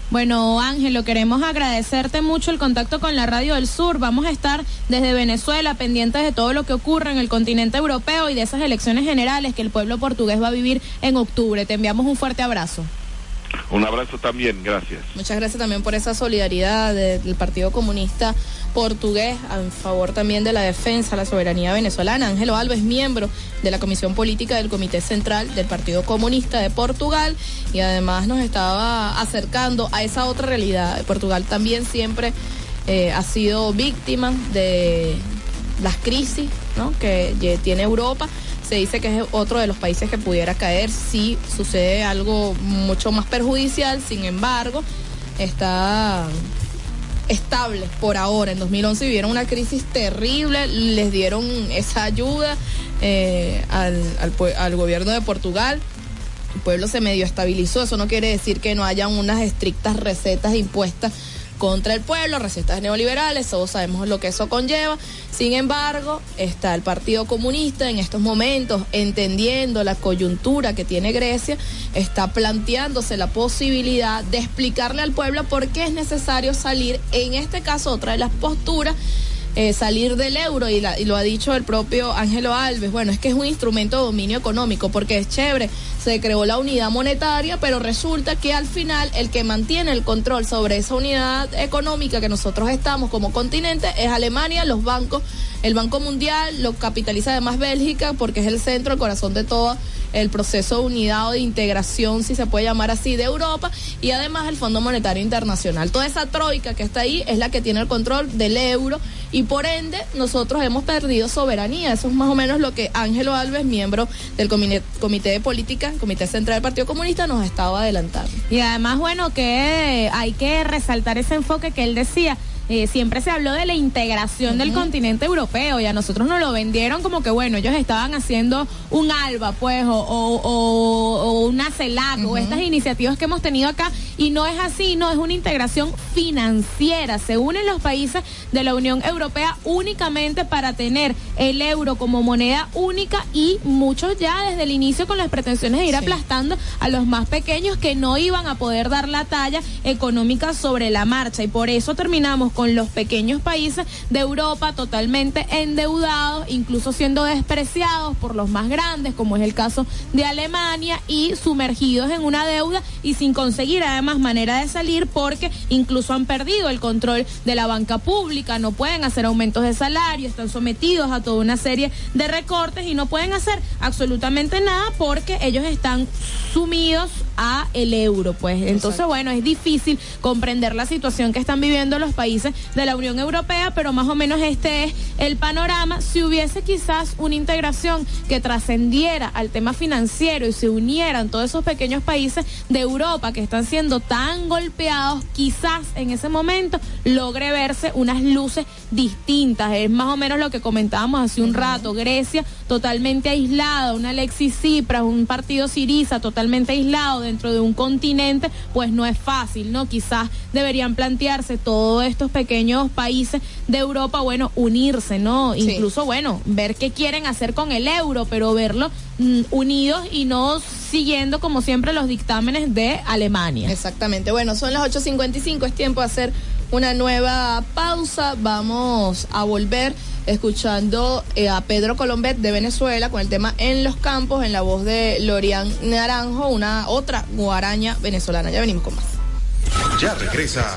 Bueno, Ángelo, queremos agradecerte mucho el contacto con la Radio del Sur. Vamos a estar desde Venezuela pendientes de todo lo que ocurre en el continente europeo y de esas elecciones generales que el pueblo portugués va a vivir en octubre. Te enviamos un fuerte abrazo. Un abrazo también, gracias. Muchas gracias también por esa solidaridad de, del Partido Comunista Portugués en favor también de la defensa de la soberanía venezolana. Ángelo Alves, miembro de la Comisión Política del Comité Central del Partido Comunista de Portugal, y además nos estaba acercando a esa otra realidad. Portugal también siempre eh, ha sido víctima de las crisis, ¿no?, que tiene Europa. Se dice que es otro de los países que pudiera caer si sucede algo mucho más perjudicial. Sin embargo, está estable por ahora. En dos mil once vivieron una crisis terrible, les dieron esa ayuda eh, al, al, al gobierno de Portugal. El pueblo se medio estabilizó. Eso no quiere decir que no hayan unas estrictas recetas impuestas contra el pueblo, recetas neoliberales, todos sabemos lo que eso conlleva. Sin embargo, está el Partido Comunista en estos momentos, entendiendo la coyuntura que tiene Grecia, está planteándose la posibilidad de explicarle al pueblo por qué es necesario salir, en este caso otra de las posturas, Eh, salir del euro, y, la, y lo ha dicho el propio Ángelo Alves. Bueno, es que es un instrumento de dominio económico, porque es chévere, se creó la unidad monetaria, pero resulta que al final el que mantiene el control sobre esa unidad económica que nosotros estamos como continente es Alemania, los bancos, el Banco Mundial, lo capitaliza además Bélgica, porque es el centro, el corazón de todo el proceso de unidad o de integración, si se puede llamar así, de Europa, y además el Fondo Monetario Internacional. Toda esa troika que está ahí es la que tiene el control del euro, y por ende nosotros hemos perdido soberanía. Eso es más o menos lo que Ángelo Alves, miembro del comité, comité de política, Comité Central del Partido Comunista, nos estaba adelantando. Y además, bueno, que hay que resaltar ese enfoque que él decía. Eh, siempre se habló de la integración uh-huh. del continente europeo, y a nosotros nos lo vendieron como que, bueno, ellos estaban haciendo un ALBA, pues, o, o, o, o una CELAC, uh-huh. o estas iniciativas que hemos tenido acá, y no es así, no, es una integración financiera. Se unen los países de la Unión Europea únicamente para tener el euro como moneda única, y muchos ya desde el inicio con las pretensiones de ir sí. aplastando a los más pequeños que no iban a poder dar la talla económica sobre la marcha, y por eso terminamos con los pequeños países de Europa totalmente endeudados, incluso siendo despreciados por los más grandes, como es el caso de Alemania, y sumergidos en una deuda y sin conseguir además manera de salir, porque incluso han perdido el control de la banca pública, no pueden hacer aumentos de salario, están sometidos a toda una serie de recortes y no pueden hacer absolutamente nada porque ellos están sumidos a el euro, pues. Entonces, Exacto. bueno, es difícil comprender la situación que están viviendo los países de la Unión Europea, pero más o menos este es el panorama. Si hubiese quizás una integración que trascendiera al tema financiero y se unieran todos esos pequeños países de Europa que están siendo tan golpeados, quizás en ese momento logre verse unas luces distintas. Es más o menos lo que comentábamos hace un rato. Grecia totalmente aislada, una Alexis Tsipras, un partido Syriza totalmente aislado dentro de un continente, pues no es fácil, ¿no? Quizás deberían plantearse todos estos pequeños países de Europa, bueno, unirse, ¿no? Sí. Incluso, bueno, ver qué quieren hacer con el euro, pero verlo mm, unidos y no siguiendo como siempre los dictámenes de Alemania. Exactamente. Bueno, son las ocho cincuenta y cinco, es tiempo de hacer una nueva pausa. Vamos a volver escuchando eh, a Pedro Colombet de Venezuela con el tema En los Campos, en la voz de Lorian Naranjo, una otra guaraña venezolana. Ya venimos con más. Ya regresa.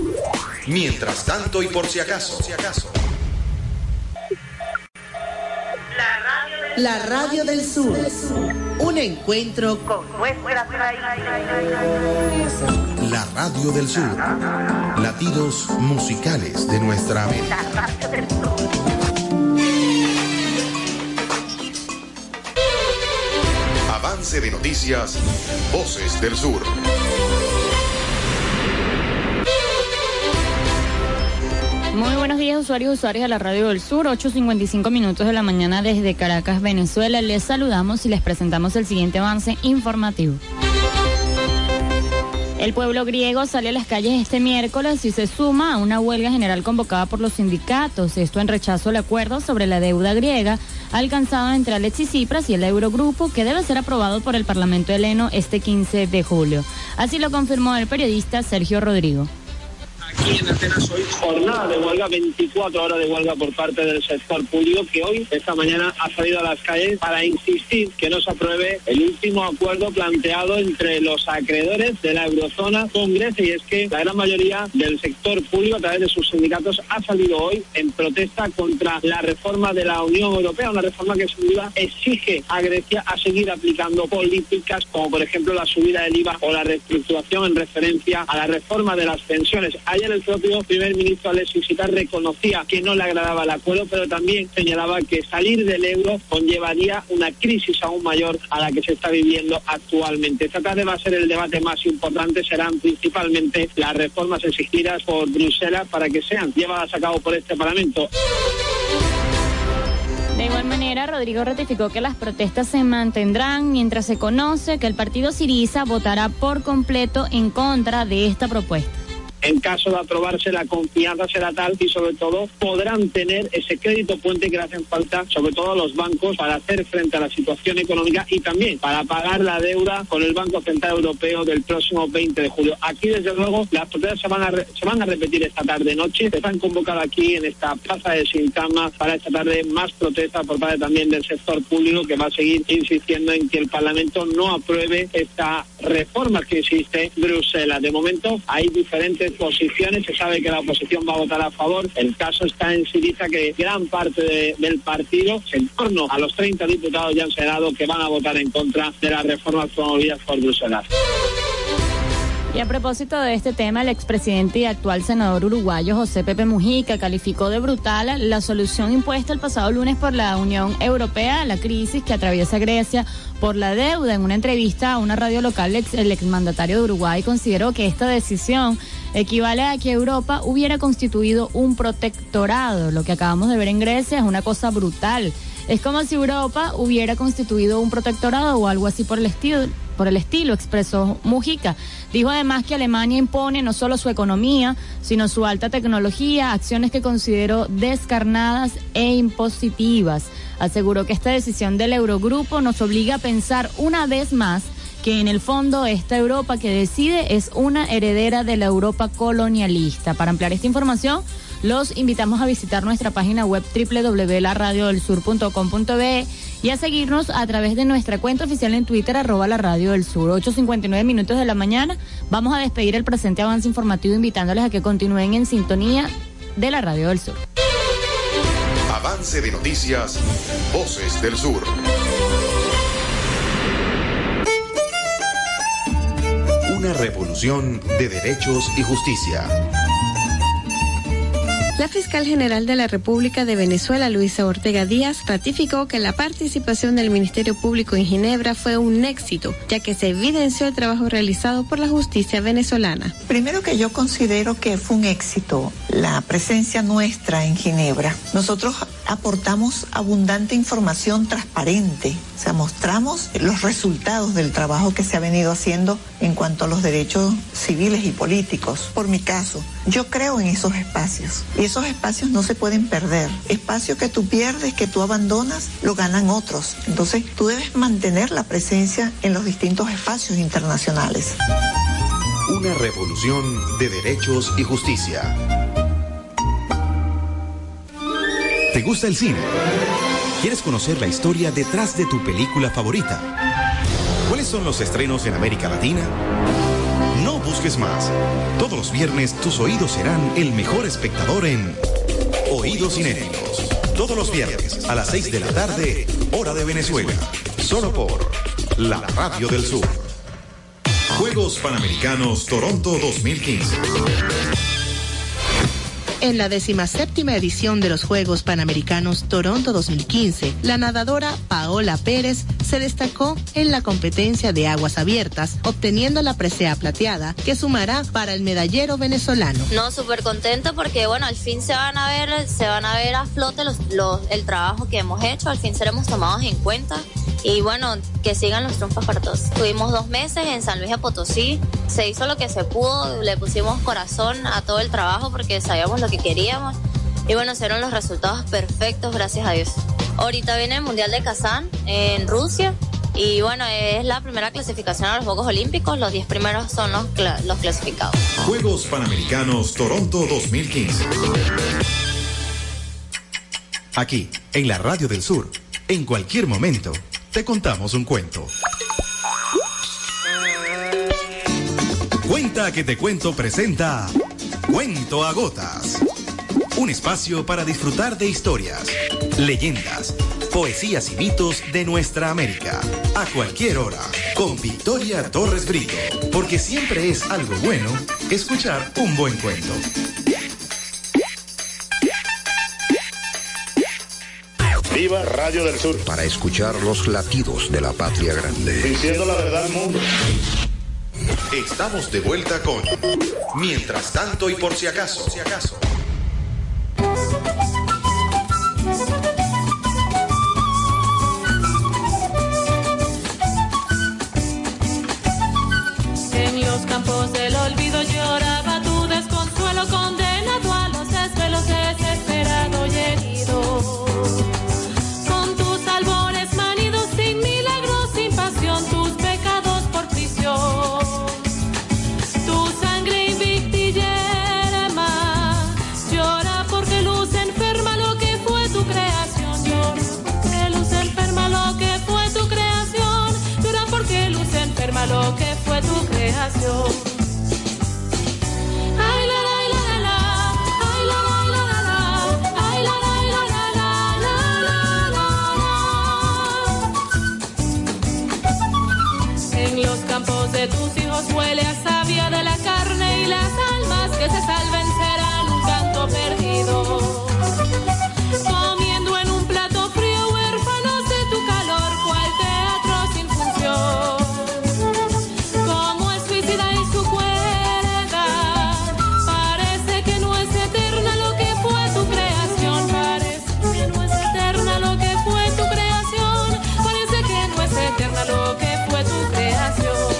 Mientras tanto y por si acaso. Por si acaso. La Radio del Sur. Un encuentro con nuestras raíces. La Radio del Sur. Latidos musicales de nuestra América. La Radio del Sur. Avance de noticias. Voces del Sur. Muy buenos días, usuarios y usuarias de la Radio del Sur, ocho cincuenta y cinco minutos de la mañana desde Caracas, Venezuela. Les saludamos y les presentamos el siguiente avance informativo. El pueblo griego sale a las calles este miércoles y se suma a una huelga general convocada por los sindicatos. Esto en rechazo al acuerdo sobre la deuda griega alcanzado entre Alexis Tsipras y el Eurogrupo, que debe ser aprobado por el Parlamento helleno este quince de julio. Así lo confirmó el periodista Sergio Rodrigo. Aquí en Atenas hoy jornada de huelga, veinticuatro horas de huelga por parte del sector público, que hoy, esta mañana, ha salido a las calles para insistir que no se apruebe el último acuerdo planteado entre los acreedores de la eurozona con Grecia, y es que la gran mayoría del sector público, a través de sus sindicatos, ha salido hoy en protesta contra la reforma de la Unión Europea, una reforma que sin duda exige a Grecia a seguir aplicando políticas como, por ejemplo, la subida del I V A o la reestructuración en referencia a la reforma de las pensiones. Ayer el propio primer ministro Alexis Tsipras reconocía que no le agradaba el acuerdo, pero también señalaba que salir del euro conllevaría una crisis aún mayor a la que se está viviendo actualmente. Esta tarde va a ser el debate más importante, serán principalmente las reformas exigidas por Bruselas para que sean llevadas a cabo por este Parlamento. De igual manera, Rodrigo ratificó que las protestas se mantendrán mientras se conoce que el partido Syriza votará por completo en contra de esta propuesta. En caso de aprobarse, la confianza será tal y sobre todo podrán tener ese crédito puente que le hacen falta sobre todo a los bancos para hacer frente a la situación económica y también para pagar la deuda con el Banco Central Europeo del próximo veinte de julio. Aquí desde luego las protestas se van a, re, se van a repetir esta tarde noche. Están convocadas aquí en esta plaza de Sintama para esta tarde más protestas por parte también del sector público, que va a seguir insistiendo en que el Parlamento no apruebe esta reforma que existe en Bruselas. De momento hay diferentes posiciones, se sabe que la oposición va a votar a favor. El caso está en Syriza, que gran parte de, del partido, en torno a los treinta diputados ya han Senado, que van a votar en contra de las reformas promovidas por Bruselas. Y a propósito de este tema, el expresidente y actual senador uruguayo José Pepe Mujica calificó de brutal la solución impuesta el pasado lunes por la Unión Europea a la crisis que atraviesa Grecia por la deuda. En una entrevista a una radio local, el exmandatario de Uruguay consideró que esta decisión equivale a que Europa hubiera constituido un protectorado. Lo que acabamos de ver en Grecia es una cosa brutal. Es como si Europa hubiera constituido un protectorado o algo así por el estilo, por el estilo, expresó Mujica. Dijo además que Alemania impone no solo su economía, sino su alta tecnología, acciones que consideró descarnadas e impositivas. Aseguró que esta decisión del Eurogrupo nos obliga a pensar una vez más que en el fondo esta Europa que decide es una heredera de la Europa colonialista. Para ampliar esta información, los invitamos a visitar nuestra página web doble u doble u doble u punto la radio del sur punto com punto be y a seguirnos a través de nuestra cuenta oficial en Twitter, arroba la radio del sur. ocho cincuenta y nueve minutos de la mañana. Vamos a despedir el presente avance informativo invitándoles a que continúen en sintonía de la radio del sur. Avance de noticias, Voces del Sur. Una revolución de derechos y justicia. La fiscal general de la República de Venezuela, Luisa Ortega Díaz, ratificó que la participación del Ministerio Público en Ginebra fue un éxito, ya que se evidenció el trabajo realizado por la justicia venezolana. Primero que yo considero que fue un éxito la presencia nuestra en Ginebra. Nosotros aportamos abundante información transparente, o sea, mostramos los resultados del trabajo que se ha venido haciendo en cuanto a los derechos civiles y políticos. Por mi caso, yo creo en esos espacios y esos espacios no se pueden perder. Espacios que tú pierdes, que tú abandonas, lo ganan otros. Entonces, tú debes mantener la presencia en los distintos espacios internacionales. Una revolución de derechos y justicia. ¿Te gusta el cine? ¿Quieres conocer la historia detrás de tu película favorita? ¿Cuáles son los estrenos en América Latina? No busques más. Todos los viernes tus oídos serán el mejor espectador en Oídos Cinéfilos. Todos los viernes a las seis de la tarde, hora de Venezuela. Solo por la Radio del Sur. Juegos Panamericanos Toronto dos mil quince. En la decimoséptima edición de los Juegos Panamericanos Toronto dos mil quince, la nadadora Paola Pérez se destacó en la competencia de aguas abiertas, obteniendo la presea plateada que sumará para el medallero venezolano. No, súper contento porque bueno, al fin se van a ver, se van a ver a flote los, los, el trabajo que hemos hecho, al fin seremos tomados en cuenta Y bueno, que sigan los triunfos para todos. Estuvimos dos meses en San Luis de Potosí, se hizo lo que se pudo, le pusimos corazón a todo el trabajo porque sabíamos lo que queríamos. Y bueno, se dieron los resultados perfectos, gracias a Dios. Ahorita viene el Mundial de Kazán en Rusia. Y bueno, es la primera clasificación a los Juegos Olímpicos. Los diez primeros son los, cl- los clasificados. Juegos Panamericanos Toronto dos mil quince. Aquí, en la Radio del Sur, en cualquier momento, te contamos un cuento. Cuenta que te cuento presenta Cuento a Gotas. Un espacio para disfrutar de historias, leyendas, poesías y mitos de nuestra América. A cualquier hora, con Victoria Torres Brito. Porque siempre es algo bueno escuchar un buen cuento. Viva Radio del Sur. Para escuchar los latidos de la patria grande. Diciendo la verdad al mundo. Estamos de vuelta con Mientras tanto y por si acaso. Por si acaso. En los campos del olvido lloraba tu desconsuelo, condenado a los desvelos, desesperado y herido. Con tus albores manidos, sin milagros, sin pasión, tus pecados por prisión. Tu sangre invicta y yerma, llora porque luz enferma lo que fue tu creación. Llora porque luz enferma lo que fue tu creación. Llora porque luz enferma lo que fue tu creación. Ay, la, la, la, la, la. Ay, la, la, la, la, la. Ay, la, la, la, la, la, la, la, la. En los campos de tus hijos huele a savia de la carne y las almas que se salven serán un canto perdido. Comiendo en un plato frío, huérfanos de tu calor, cual teatro sin función. Como es suicida y su cuerda, parece que no es eterna lo que fue tu creación. Parece que no es eterna lo que fue tu creación. Parece que no es eterna lo que fue tu creación.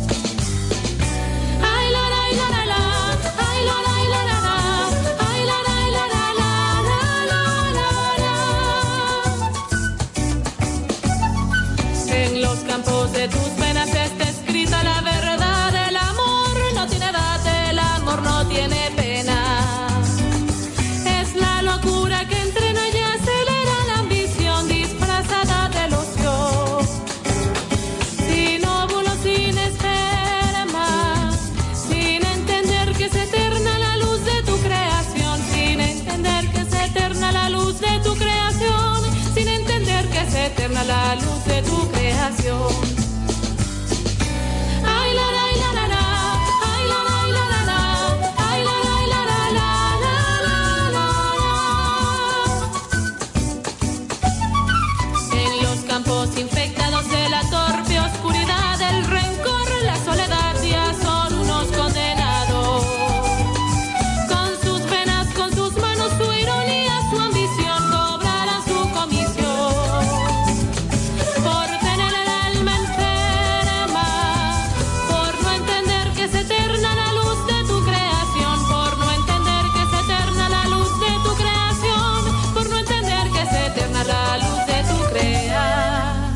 Ay, la, la, la, la, la. Ay, la, la, la, la, la. Ay, la, la, la, la, la, la, la, la. En los campos de tus venas está escrita la verdad. El amor no tiene edad, el amor no tiene pena. Es la locura que entrena y acelera la ambición disfrazada de ilusión. Sin óvulos, sin esperma, sin entender que es eterna la luz de tu creación. Sin entender que es eterna la luz de tu creación. Sin entender que es eterna la luz de tu creación. Ay, la, la, la, la, la. Ay, la, la, la, la, la. Ay, la, la, la, la, la, la, la, la. En los campos infectados de la torpe oscuridad, el rencor, la soledad ya son unos condenados. Con sus venas, con sus manos, su ironía, su ambición cobrará su comisión. Por tener el alma enferma, por no entender que es eterna la luz de tu creación, por no entender que es eterna la luz de tu creación, por no entender que es eterna la luz de tu creación.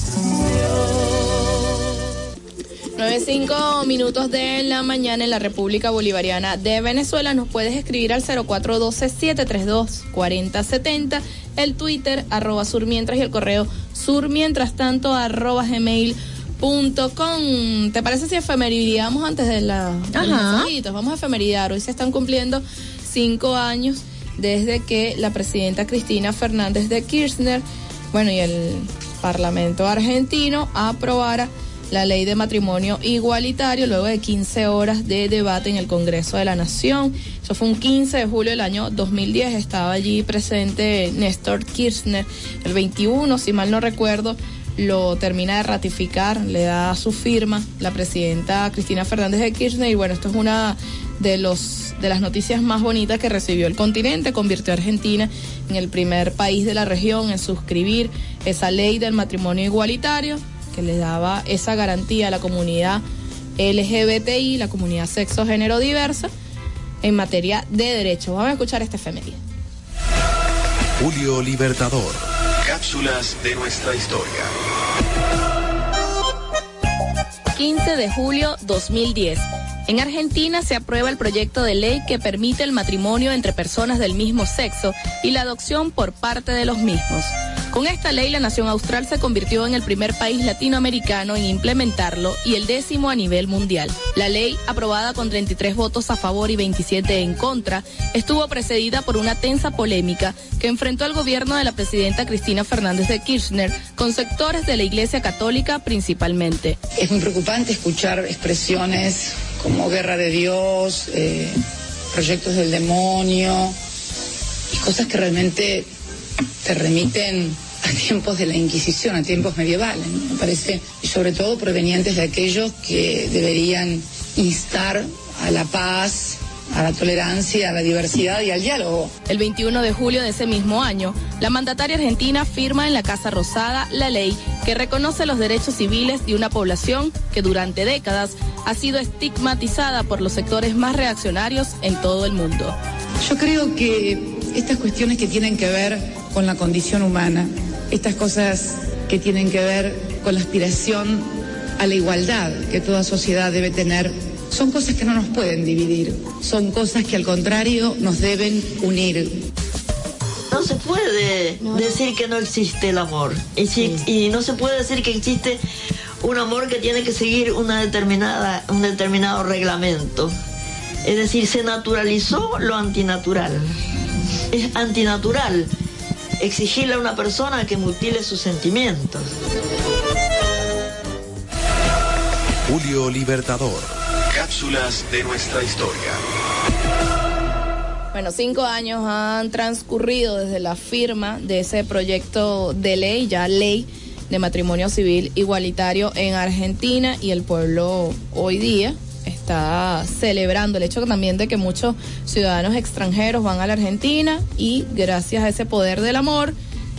nueve cinco minutos de la mañana en la República Bolivariana de Venezuela. Nos puedes escribir al cero cuatro uno dos, siete tres dos, cuatro cero siete cero, el Twitter arroba surmientras y el correo surmientras tanto arroba gmail punto com. ¿Te parece si efemerideamos antes de la, de los Ajá. mensajitos? Vamos a efemeridar. Hoy se están cumpliendo cinco años desde que la presidenta Cristina Fernández de Kirchner, bueno, y el Parlamento argentino aprobara la ley de matrimonio igualitario luego de quince horas de debate en el Congreso de la Nación. Eso fue un quince de julio del año dos mil diez. Estaba allí presente Néstor Kirchner. El veintiuno, si mal no recuerdo, lo termina de ratificar, le da su firma la presidenta Cristina Fernández de Kirchner. Y bueno, esto es una de los de las noticias más bonitas que recibió el continente. Convirtió a Argentina en el primer país de la región en suscribir esa ley del matrimonio igualitario que le daba esa garantía a la comunidad L G B T I, la comunidad sexo género diversa, en materia de derechos. Vamos a escuchar este efeméride. Julio Libertador. Cápsulas de nuestra historia. quince de julio dos mil diez. En Argentina se aprueba el proyecto de ley que permite el matrimonio entre personas del mismo sexo y la adopción por parte de los mismos. Con esta ley, la nación austral se convirtió en el primer país latinoamericano en implementarlo y el décimo a nivel mundial. La ley, aprobada con treinta y tres votos a favor y veintisiete en contra, estuvo precedida por una tensa polémica que enfrentó al gobierno de la presidenta Cristina Fernández de Kirchner con sectores de la Iglesia Católica principalmente. Es muy preocupante escuchar expresiones como guerra de Dios, eh, proyectos del demonio y cosas que realmente te remiten a tiempos de la Inquisición, a tiempos medievales, ¿no? Me parece, y sobre todo provenientes de aquellos que deberían instar a la paz, a la tolerancia, a la diversidad y al diálogo. El veintiuno de julio de ese mismo año, la mandataria argentina firma en la Casa Rosada la ley que reconoce los derechos civiles de una población que durante décadas ha sido estigmatizada por los sectores más reaccionarios en todo el mundo. Yo creo que estas cuestiones que tienen que ver con la condición humana, estas cosas que tienen que ver con la aspiración a la igualdad que toda sociedad debe tener, son cosas que no nos pueden dividir, son cosas que al contrario nos deben unir. No se puede no. decir que no existe el amor, y, si, sí. y no se puede decir que existe un amor que tiene que seguir una determinada, un determinado reglamento. Es decir, se naturalizó lo antinatural. Es antinatural exigirle a una persona que mutile sus sentimientos. Julio Libertador. Cápsulas de nuestra historia. Bueno, cinco años han transcurrido desde la firma de ese proyecto de ley, ya ley de matrimonio civil igualitario en Argentina, y el pueblo hoy día está celebrando el hecho también de que muchos ciudadanos extranjeros van a la Argentina y gracias a ese poder del amor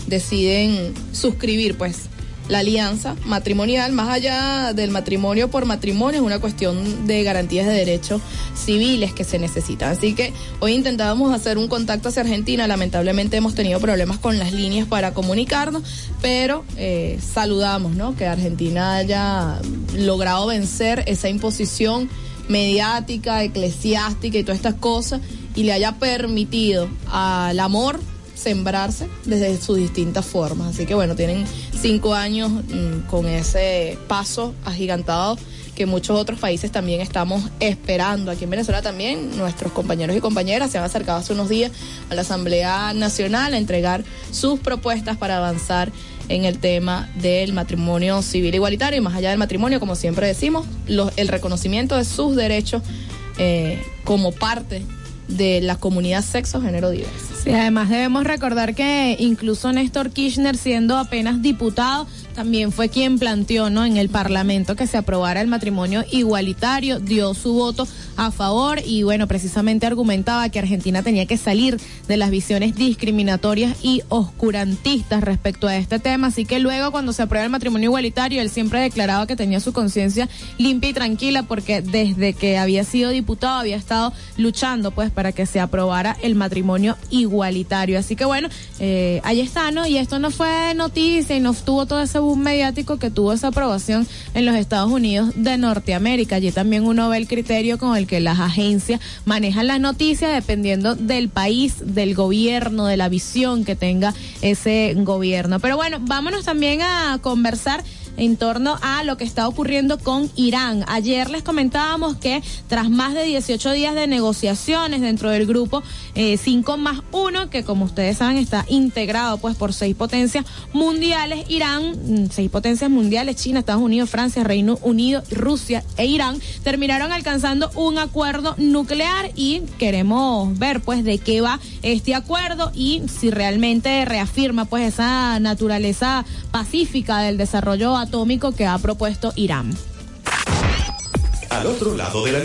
deciden suscribir pues la alianza matrimonial. Más allá del matrimonio por matrimonio, es una cuestión de garantías de derechos civiles que se necesitan. Así que hoy intentábamos hacer un contacto hacia Argentina. Lamentablemente hemos tenido problemas con las líneas para comunicarnos, pero eh, saludamos, ¿no?, que Argentina haya logrado vencer esa imposición mediática, eclesiástica y todas estas cosas, y le haya permitido al amor sembrarse desde sus distintas formas. Así que bueno, tienen cinco años mmm, con ese paso agigantado que muchos otros países también estamos esperando. Aquí en Venezuela también nuestros compañeros y compañeras se han acercado hace unos días a la Asamblea Nacional a entregar sus propuestas para avanzar en el tema del matrimonio civil igualitario, y más allá del matrimonio, como siempre decimos, los, el reconocimiento de sus derechos eh, como parte de la comunidad sexo género diversa. Sí, además debemos recordar que incluso Néstor Kirchner, siendo apenas diputado, también fue quien planteó, ¿no?, en el Parlamento que se aprobara el matrimonio igualitario, dio su voto a favor y bueno, precisamente argumentaba que Argentina tenía que salir de las visiones discriminatorias y oscurantistas respecto a este tema. Así que luego, cuando se aprueba el matrimonio igualitario, él siempre declaraba que tenía su conciencia limpia y tranquila, porque desde que había sido diputado había estado luchando pues para que se aprobara el matrimonio igualitario. Así que bueno, eh, ahí está, ¿no? Y esto no fue noticia y no tuvo todo ese boom mediático que tuvo esa aprobación en los Estados Unidos de Norteamérica. Allí también uno ve el criterio con el que las agencias manejan las noticias dependiendo del país, del gobierno, de la visión que tenga ese gobierno. Pero bueno, vámonos también a conversar en torno a lo que está ocurriendo con Irán. Ayer les comentábamos que tras más de dieciocho días de negociaciones dentro del grupo eh, cinco más uno, que como ustedes saben está integrado pues por seis potencias mundiales, Irán, seis potencias mundiales, China, Estados Unidos, Francia, Reino Unido, Rusia e Irán, terminaron alcanzando un acuerdo nuclear, y queremos ver pues de qué va este acuerdo y si realmente reafirma pues esa naturaleza pacífica del desarrollo atómico que ha propuesto Irán. Al otro lado de la línea.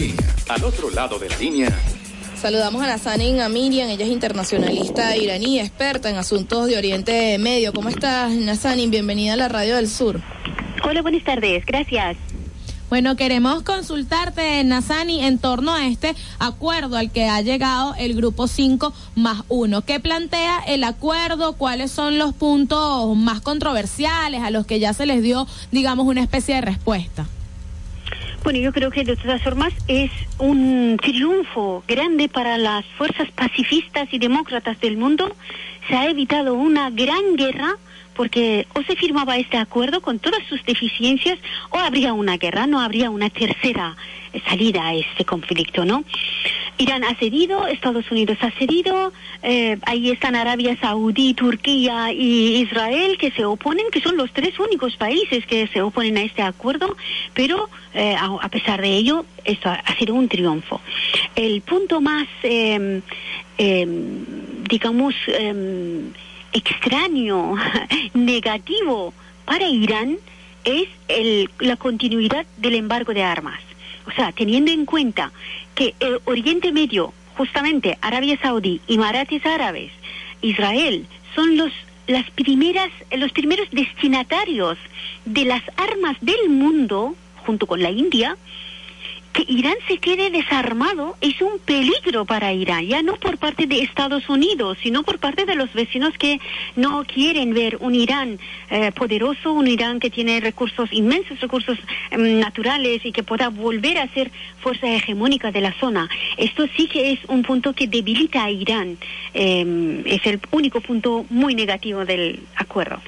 Al otro lado de la línea. Saludamos a Nazanin Amirian, ella es internacionalista iraní, experta en asuntos de Oriente Medio. ¿Cómo estás, Nazanin? Bienvenida a la Radio del Sur. Hola, buenas tardes, gracias. Bueno, queremos consultarte, Nazani, en torno a este acuerdo al que ha llegado el Grupo cinco más uno. ¿Qué plantea el acuerdo? ¿Cuáles son los puntos más controversiales a los que ya se les dio, digamos, una especie de respuesta? Bueno, yo creo que de todas formas es un triunfo grande para las fuerzas pacifistas y demócratas del mundo. Se ha evitado una gran guerra, porque o se firmaba este acuerdo con todas sus deficiencias o habría una guerra, no habría una tercera salida a este conflicto, ¿no? Irán ha cedido, Estados Unidos ha cedido, eh, ahí están Arabia Saudí, Turquía y Israel que se oponen, que son los tres únicos países que se oponen a este acuerdo, pero eh, a, a pesar de ello, esto ha, ha sido un triunfo. El punto más, eh, eh, digamos, eh, extraño, negativo para Irán es el, la continuidad del embargo de armas. O sea, teniendo en cuenta que el Oriente Medio, justamente Arabia Saudí, Emiratos Árabes, Israel, son los las primeras los primeros destinatarios de las armas del mundo, junto con la India, que Irán se quede desarmado es un peligro para Irán, ya no por parte de Estados Unidos, sino por parte de los vecinos que no quieren ver un Irán eh, poderoso, un Irán que tiene recursos, inmensos recursos eh, naturales y que pueda volver a ser fuerza hegemónica de la zona. Esto sí que es un punto que debilita a Irán, eh, es el único punto muy negativo del acuerdo.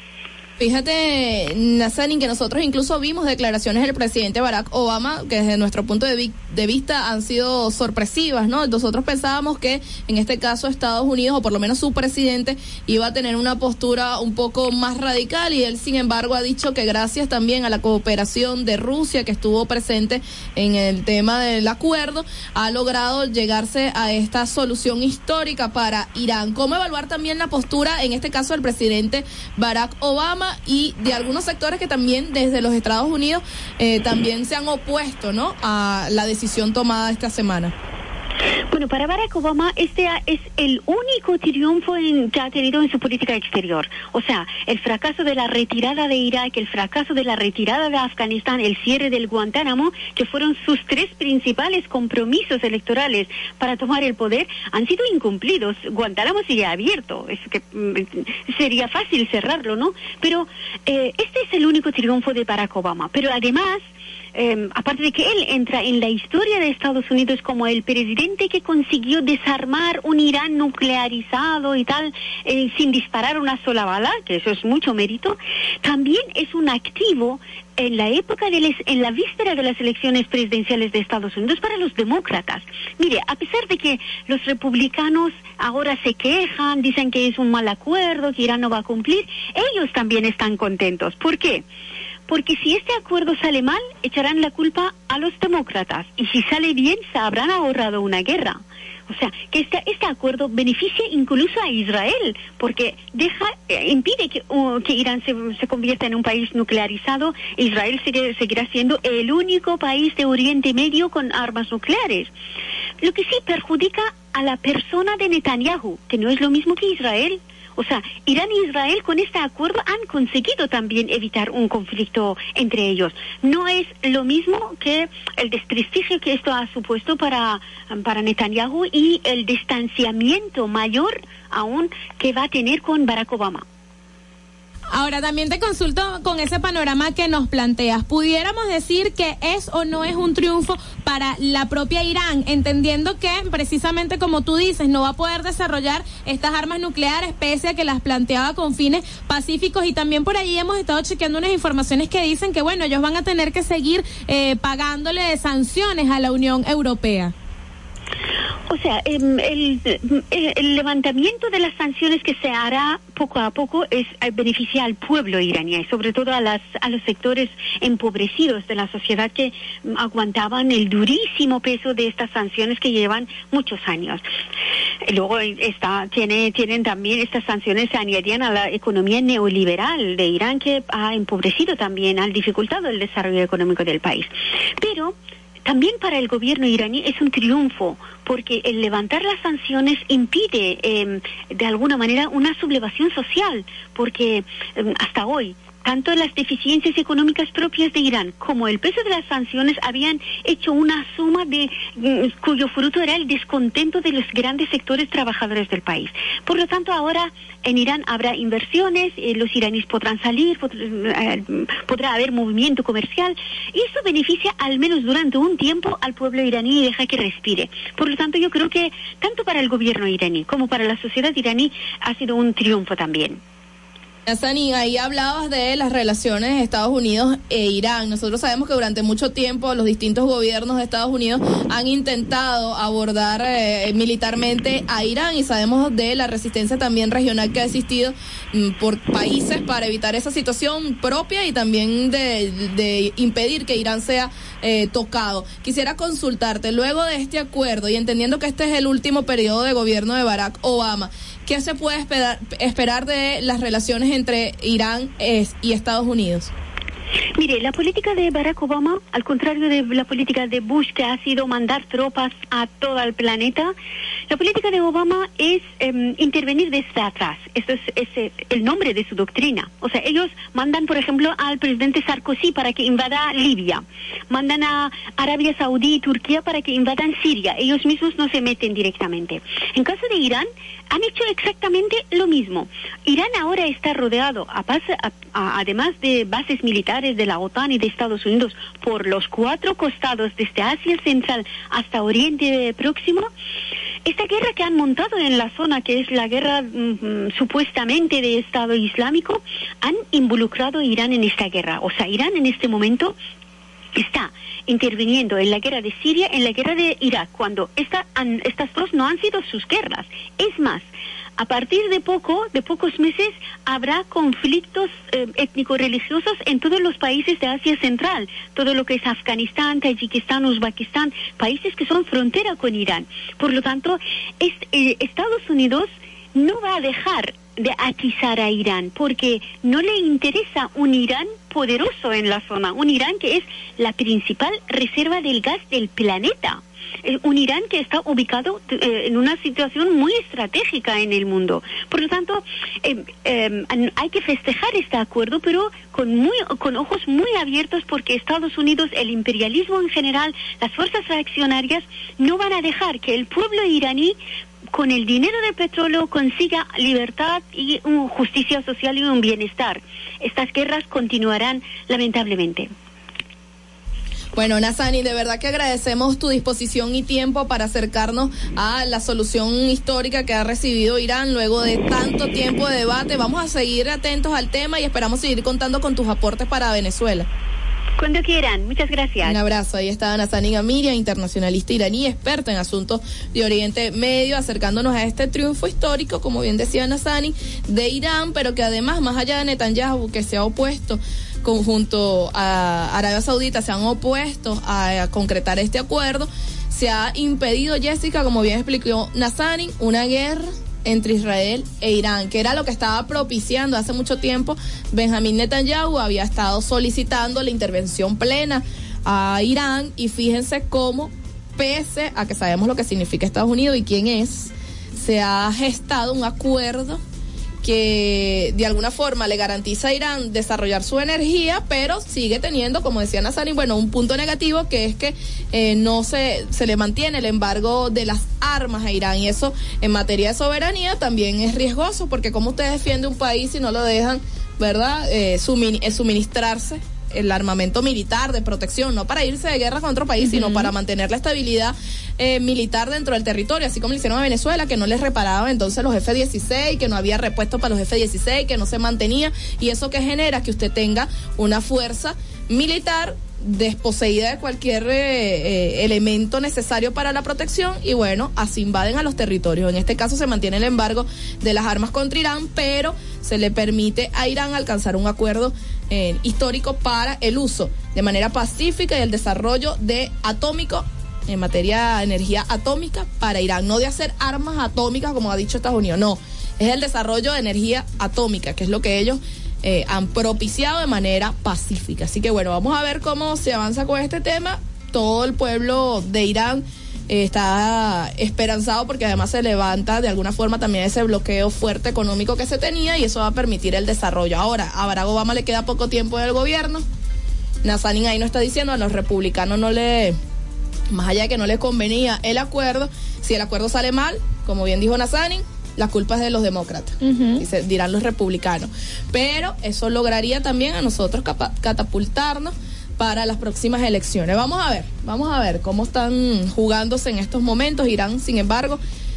Fíjate, Nazanin, que nosotros incluso vimos declaraciones del presidente Barack Obama que desde nuestro punto de, vi- de vista han sido sorpresivas, ¿no? Nosotros pensábamos que en este caso Estados Unidos, o por lo menos su presidente, iba a tener una postura un poco más radical, y él sin embargo ha dicho que gracias también a la cooperación de Rusia, que estuvo presente en el tema del acuerdo, ha logrado llegarse a esta solución histórica para Irán. ¿Cómo evaluar también la postura, en este caso del presidente Barack Obama, y de algunos sectores que también desde los Estados Unidos eh, también se han opuesto, ¿no?, a la decisión tomada esta semana? Bueno, para Barack Obama este es el único triunfo en, que ha tenido en su política exterior. O sea, el fracaso de la retirada de Irak, el fracaso de la retirada de Afganistán, el cierre del Guantánamo, que fueron sus tres principales compromisos electorales para tomar el poder, han sido incumplidos. Guantánamo sigue abierto, es que mm, sería fácil cerrarlo, ¿no? Pero eh, este es el único triunfo de Barack Obama. Pero además, Eh, aparte de que él entra en la historia de Estados Unidos como el presidente que consiguió desarmar un Irán nuclearizado y tal, eh, sin disparar una sola bala, que eso es mucho mérito, también es un activo en la época de les, en la víspera de las elecciones presidenciales de Estados Unidos para los demócratas. Mire, a pesar de que los republicanos ahora se quejan, dicen que es un mal acuerdo, que Irán no va a cumplir, ellos también están contentos. ¿Por qué? Porque si este acuerdo sale mal, echarán la culpa a los demócratas. Y si sale bien, se habrán ahorrado una guerra. O sea, que este, este acuerdo beneficia incluso a Israel, porque deja, eh, impide que, uh, que Irán se, se convierta en un país nuclearizado. Israel sigue, seguirá siendo el único país de Oriente Medio con armas nucleares. Lo que sí perjudica a la persona de Netanyahu, que no es lo mismo que Israel. O sea, Irán y Israel con este acuerdo han conseguido también evitar un conflicto entre ellos. No es lo mismo que el desprestigio que esto ha supuesto para, para Netanyahu y el distanciamiento mayor aún que va a tener con Barack Obama. Ahora, también te consulto con ese panorama que nos planteas. ¿Pudiéramos decir que es o no es un triunfo para la propia Irán, entendiendo que, precisamente como tú dices, no va a poder desarrollar estas armas nucleares, pese a que las planteaba con fines pacíficos? Y también por ahí hemos estado chequeando unas informaciones que dicen que, bueno, ellos van a tener que seguir eh, pagándole sanciones a la Unión Europea. O sea, el, el, el levantamiento de las sanciones que se hará poco a poco es beneficia al pueblo iraní, y sobre todo a las a los sectores empobrecidos de la sociedad que aguantaban el durísimo peso de estas sanciones que llevan muchos años. Luego está tiene tienen también estas sanciones se añadían a la economía neoliberal de Irán, que ha empobrecido también, ha dificultado el desarrollo económico del país. Pero también para el gobierno iraní es un triunfo, porque el levantar las sanciones impide eh, de alguna manera una sublevación social, porque eh, hasta hoy tanto las deficiencias económicas propias de Irán como el peso de las sanciones habían hecho una suma de cuyo fruto era el descontento de los grandes sectores trabajadores del país. Por lo tanto, ahora en Irán habrá inversiones, eh, los iraníes podrán salir, pod eh, podrá haber movimiento comercial, y eso beneficia al menos durante un tiempo al pueblo iraní y deja que respire. Por lo tanto, yo creo que tanto para el gobierno iraní como para la sociedad iraní ha sido un triunfo también. Nazanin, ahí hablabas de las relaciones de Estados Unidos e Irán. Nosotros sabemos que durante mucho tiempo los distintos gobiernos de Estados Unidos han intentado abordar eh, militarmente a Irán, y sabemos de la resistencia también regional que ha existido mm, por países para evitar esa situación propia y también de, de impedir que Irán sea eh, tocado. Quisiera consultarte, luego de este acuerdo y entendiendo que este es el último periodo de gobierno de Barack Obama, ¿qué se puede esperar, esperar de las relaciones entre Irán y Estados Unidos? Mire, la política de Barack Obama, al contrario de la política de Bush, que ha sido mandar tropas a todo el planeta, la política de Obama es eh, intervenir desde atrás. Esto es, es el nombre de su doctrina. O sea, ellos mandan, por ejemplo, al presidente Sarkozy para que invada Libia. Mandan a Arabia Saudí y Turquía para que invadan Siria. Ellos mismos no se meten directamente. En caso de Irán, han hecho exactamente lo mismo. Irán ahora está rodeado, a base, a, a, además de bases militares de la OTAN y de Estados Unidos, por los cuatro costados, desde Asia Central hasta Oriente Próximo. Esta guerra que han montado en la zona, que es la guerra mmm, supuestamente de Estado Islámico, han involucrado a Irán en esta guerra. O sea, Irán en este momento está interviniendo en la guerra de Siria, en la guerra de Irak, cuando esta, an, estas dos no han sido sus guerras. Es más, a partir de poco, de pocos meses, habrá conflictos eh, étnico-religiosos en todos los países de Asia Central, todo lo que es Afganistán, Tayikistán, Uzbekistán, países que son frontera con Irán. Por lo tanto, es, eh, Estados Unidos no va a dejar de atizar a Irán, porque no le interesa un Irán poderoso en la zona, un Irán que es la principal reserva del gas del planeta. Un Irán que está ubicado eh, en una situación muy estratégica en el mundo. Por lo tanto, eh, eh, hay que festejar este acuerdo, pero con, muy, con ojos muy abiertos, porque Estados Unidos, el imperialismo en general, las fuerzas reaccionarias, no van a dejar que el pueblo iraní, con el dinero del petróleo, consiga libertad y um, justicia social y un bienestar. Estas guerras continuarán lamentablemente. Bueno, Nazanin, de verdad que agradecemos tu disposición y tiempo para acercarnos a la solución histórica que ha recibido Irán luego de tanto tiempo de debate. Vamos a seguir atentos al tema y esperamos seguir contando con tus aportes para Venezuela. Cuando quieran, muchas gracias. Un abrazo, ahí estaba Nazanin Amiria, internacionalista iraní, experta en asuntos de Oriente Medio, acercándonos a este triunfo histórico, como bien decía Nazanin, de Irán, pero que además, más allá de Netanyahu, que se ha opuesto conjunto a Arabia Saudita, se han opuesto a, a concretar este acuerdo, se ha impedido, Jessica, como bien explicó Nazanin, una guerra entre Israel e Irán, que era lo que estaba propiciando hace mucho tiempo. Benjamín Netanyahu había estado solicitando la intervención plena a Irán, y fíjense cómo, pese a que sabemos lo que significa Estados Unidos y quién es, se ha gestado un acuerdo que de alguna forma le garantiza a Irán desarrollar su energía, pero sigue teniendo, como decía Nazanin, bueno, un punto negativo, que es que eh, no se, se le mantiene el embargo de las armas a Irán, y eso en materia de soberanía también es riesgoso, porque cómo usted defiende un país si no lo dejan, ¿verdad?, eh, sumin- eh, suministrarse el armamento militar de protección, no para irse de guerra con otro país, uh-huh. sino para mantener la estabilidad eh, militar dentro del territorio, así como le hicieron a Venezuela, que no les reparaban entonces los F dieciséis, que no había repuesto para los F dieciséis, que no se mantenía, y eso que genera que usted tenga una fuerza militar desposeída de cualquier eh, eh, elemento necesario para la protección, y bueno, así invaden a los territorios. En este caso se mantiene el embargo de las armas contra Irán, pero se le permite a Irán alcanzar un acuerdo eh, histórico para el uso de manera pacífica y el desarrollo de atómico en materia de energía atómica para Irán, no de hacer armas atómicas como ha dicho Estados Unidos, no, es el desarrollo de energía atómica, que es lo que ellos Eh, han propiciado de manera pacífica. Así que bueno, vamos a ver cómo se avanza con este tema. todo el pueblo de Irán eh, está esperanzado porque además se levanta de alguna forma también ese bloqueo fuerte económico que se tenía y eso va a permitir el desarrollo. Ahora, a Barack Obama le queda poco tiempo en el gobierno. Nazanin ahí no está diciendo, a los republicanos no le, más allá de que no les convenía el acuerdo, si el acuerdo sale mal, como bien dijo Nazanin, la culpa es de los demócratas, uh-huh. dice, dirán los republicanos. Pero eso lograría también a nosotros capa- catapultarnos para las próximas elecciones. Vamos a ver, vamos a ver cómo están jugándose en estos momentos. Irán, sin embargo,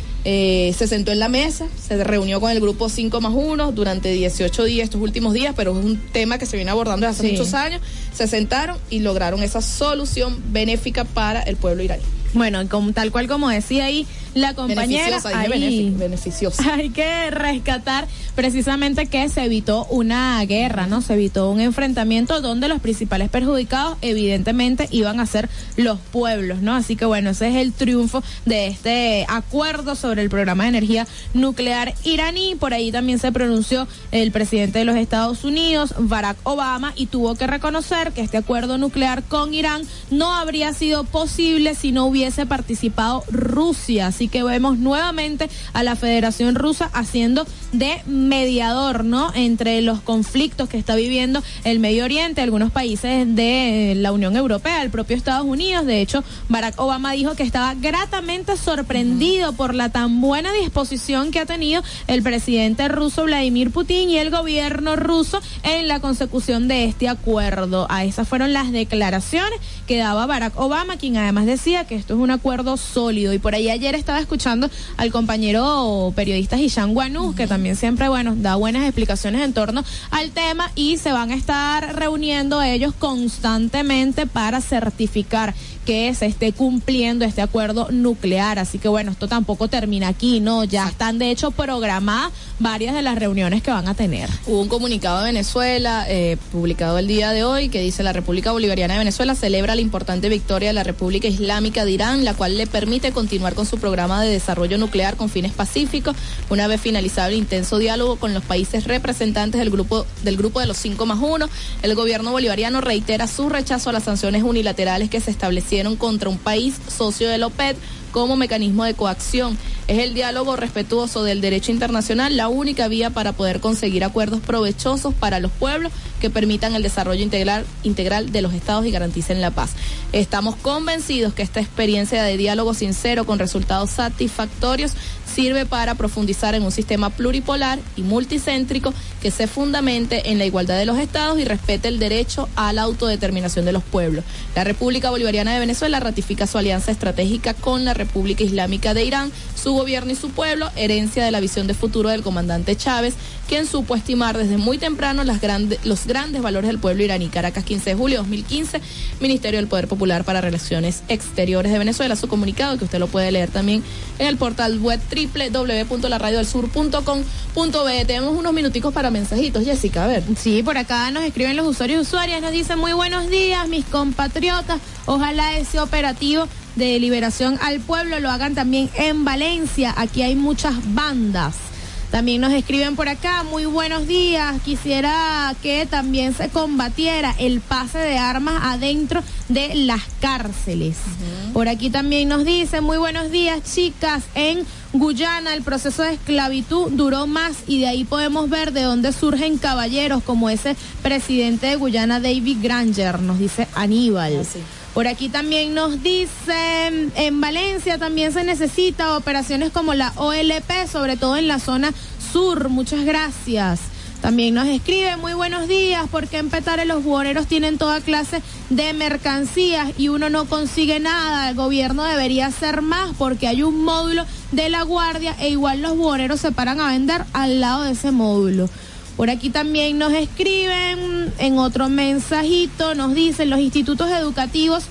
eh, se sentó en la mesa, se reunió con el grupo cinco más uno durante dieciocho días, estos últimos días, pero es un tema que se viene abordando desde hace sí. muchos años. Se sentaron y lograron esa solución benéfica para el pueblo iraní. Bueno, como, tal cual como decía ahí la compañera, beneficiosa, ahí, benefic, beneficiosa. Hay que rescatar precisamente que se evitó una guerra, ¿no? Se evitó un enfrentamiento donde los principales perjudicados evidentemente iban a ser los pueblos, ¿no? Así que bueno, ese es el triunfo de este acuerdo sobre el programa de energía nuclear iraní. Por ahí también se pronunció el presidente de los Estados Unidos, Barack Obama, y tuvo que reconocer que este acuerdo nuclear con Irán no habría sido posible si no hubiese participado Rusia. Así que vemos nuevamente a la Federación Rusa haciendo de mediador, ¿no? Entre los conflictos que está viviendo el Medio Oriente, algunos países de la Unión Europea, el propio Estados Unidos. De hecho, Barack Obama dijo que estaba gratamente sorprendido uh-huh. por la tan buena disposición que ha tenido el presidente ruso Vladimir Putin y el gobierno ruso en la consecución de este acuerdo. A esas fueron las declaraciones que daba Barack Obama, quien además decía que esto es un acuerdo sólido. Y por ahí ayer estaba escuchando al compañero periodista Hisham Guanús, uh-huh. que también siempre, bueno, da buenas explicaciones en torno al tema, y se van a estar reuniendo ellos constantemente para certificar que se esté cumpliendo este acuerdo nuclear. Así que bueno, esto tampoco termina aquí, ¿no? Ya están de hecho programadas varias de las reuniones que van a tener. Hubo un comunicado de Venezuela eh, publicado el día de hoy que dice: la República Bolivariana de Venezuela celebra la importante victoria de la República Islámica de Irán, la cual le permite continuar con su programa de desarrollo nuclear con fines pacíficos, una vez finalizado el intenso diálogo con los países representantes del grupo del grupo de los cinco más uno. El gobierno bolivariano reitera su rechazo a las sanciones unilaterales que se establecieron contra un país socio de la OPEP como mecanismo de coacción. Es el diálogo respetuoso del derecho internacional la única vía para poder conseguir acuerdos provechosos para los pueblos que permitan el desarrollo integral, integral de los estados y garanticen la paz. Estamos convencidos que esta experiencia de diálogo sincero con resultados satisfactorios sirve para profundizar en un sistema pluripolar y multicéntrico que se fundamente en la igualdad de los estados y respete el derecho a la autodeterminación de los pueblos. La República Bolivariana de Venezuela ratifica su alianza estratégica con la República Islámica de Irán, su gobierno y su pueblo, herencia de la visión de futuro del comandante Chávez, quien supo estimar desde muy temprano las grande, los grandes valores del pueblo iraní. Caracas, quince de julio de dos mil quince, Ministerio del Poder Popular para Relaciones Exteriores de Venezuela, su comunicado que usted lo puede leer también en el portal web doble u doble u doble u punto la radio del sur punto com punto be. Tenemos unos minuticos para mensajitos, Jessica, a ver. Sí, por acá nos escriben los usuarios y usuarias, nos dicen: muy buenos días, mis compatriotas, ojalá ese operativo de liberación al pueblo lo hagan también en Valencia, aquí hay muchas bandas. También nos escriben por acá: muy buenos días, quisiera que también se combatiera el pase de armas adentro de las cárceles. Uh-huh. Por aquí también nos dicen: muy buenos días, chicas, en Guyana el proceso de esclavitud duró más y de ahí podemos ver de dónde surgen caballeros como ese presidente de Guyana, David Granger, nos dice Aníbal. Ah, sí. Por aquí también nos dicen: en Valencia también se necesita operaciones como la O L P, sobre todo en la zona sur. Muchas gracias. También nos escribe: muy buenos días, porque en Petare los buhoneros tienen toda clase de mercancías y uno no consigue nada. El gobierno debería hacer más porque hay un módulo de la guardia e igual los buhoneros se paran a vender al lado de ese módulo. Por aquí también nos escriben en otro mensajito, nos dicen: los institutos educativos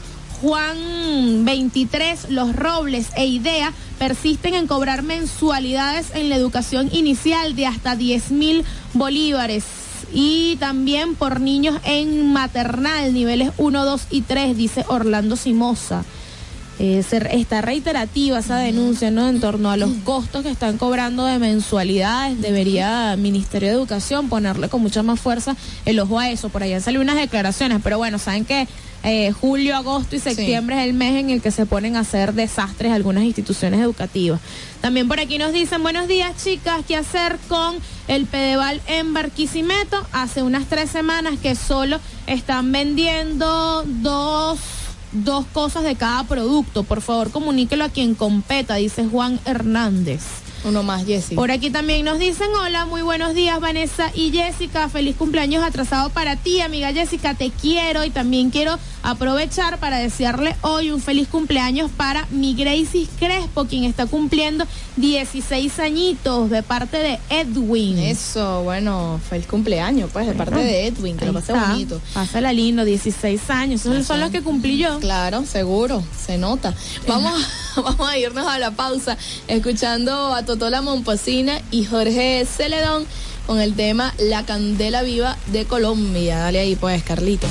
Juan veintitrés, Los Robles e IDEA persisten en cobrar mensualidades en la educación inicial de hasta diez mil bolívares y también por niños en maternal, niveles uno, dos y tres, dice Orlando Simosa. Eh, se, está reiterativa esa denuncia, ¿no?, en torno a los costos que están cobrando de mensualidades. Debería el Ministerio de Educación ponerle con mucha más fuerza el ojo a eso. Por ahí han salido unas declaraciones, pero bueno, saben que eh, julio, agosto y septiembre sí. es el mes en el que se ponen a hacer desastres algunas instituciones educativas. También por aquí nos dicen, buenos días chicas, ¿qué hacer con el Pedeval en Barquisimeto? Hace unas tres semanas que solo están vendiendo dos, dos cosas de cada producto. Por favor, comuníquelo a quien competa, dice Juan Hernández. Uno más, Jessica. Por aquí también nos dicen, hola, muy buenos días, Vanessa y Jessica, feliz cumpleaños atrasado para ti, amiga Jessica, te quiero, y también quiero aprovechar para desearle hoy un feliz cumpleaños para mi Gracie Crespo, quien está cumpliendo dieciséis añitos, de parte de Edwin. Eso, bueno, feliz cumpleaños, pues, de parte de Edwin, que lo pase bonito. Pásala lindo, dieciséis años, esos Eso. son los que cumplí yo. Claro, seguro, se nota. Vamos, vamos a irnos a la pausa, escuchando a Totó la Momposina y Jorge Celedón con el tema La Candela Viva de Colombia. Dale ahí pues, Carlitos.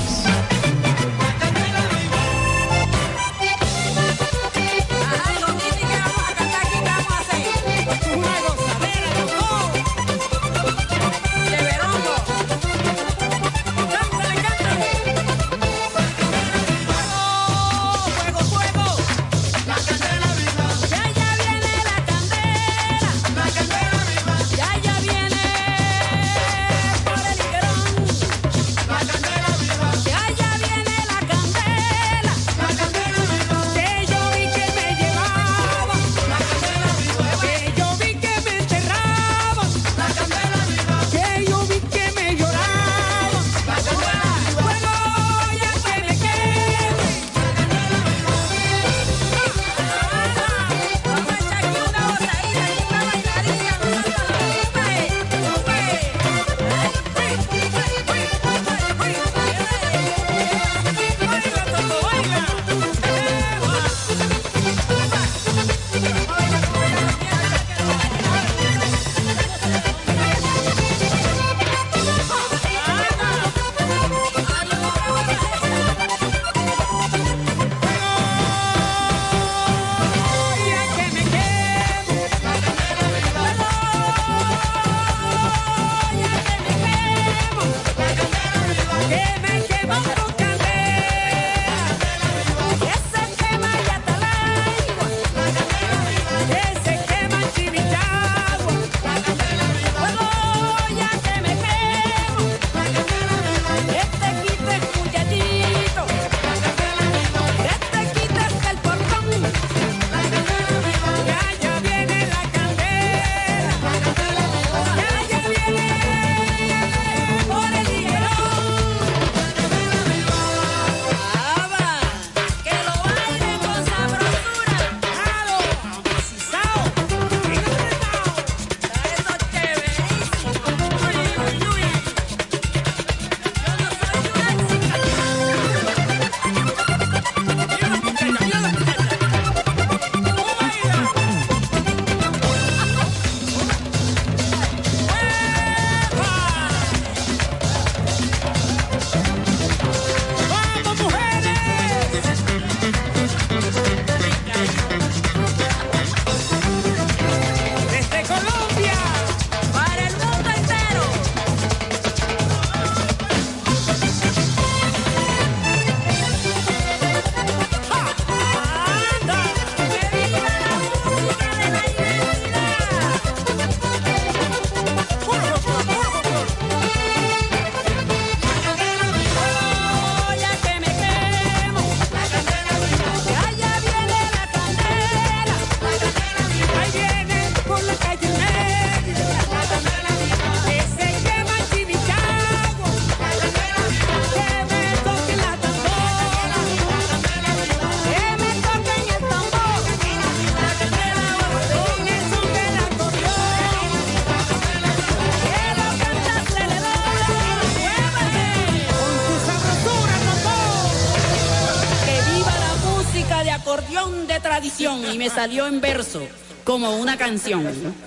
acordeón de tradición y me salió en verso, como una canción.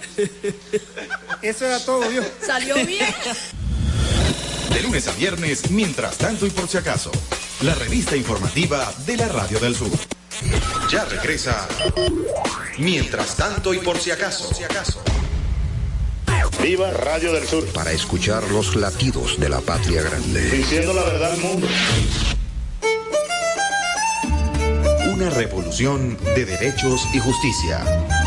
Eso era todo, ¿vio? Salió bien. De lunes a viernes, mientras tanto y por si acaso, la revista informativa de la Radio del Sur. Ya regresa Mientras tanto y por si acaso. Viva Radio del Sur. Para escuchar los latidos de la patria grande. Diciendo la verdad al mundo. Una revolución de derechos y justicia.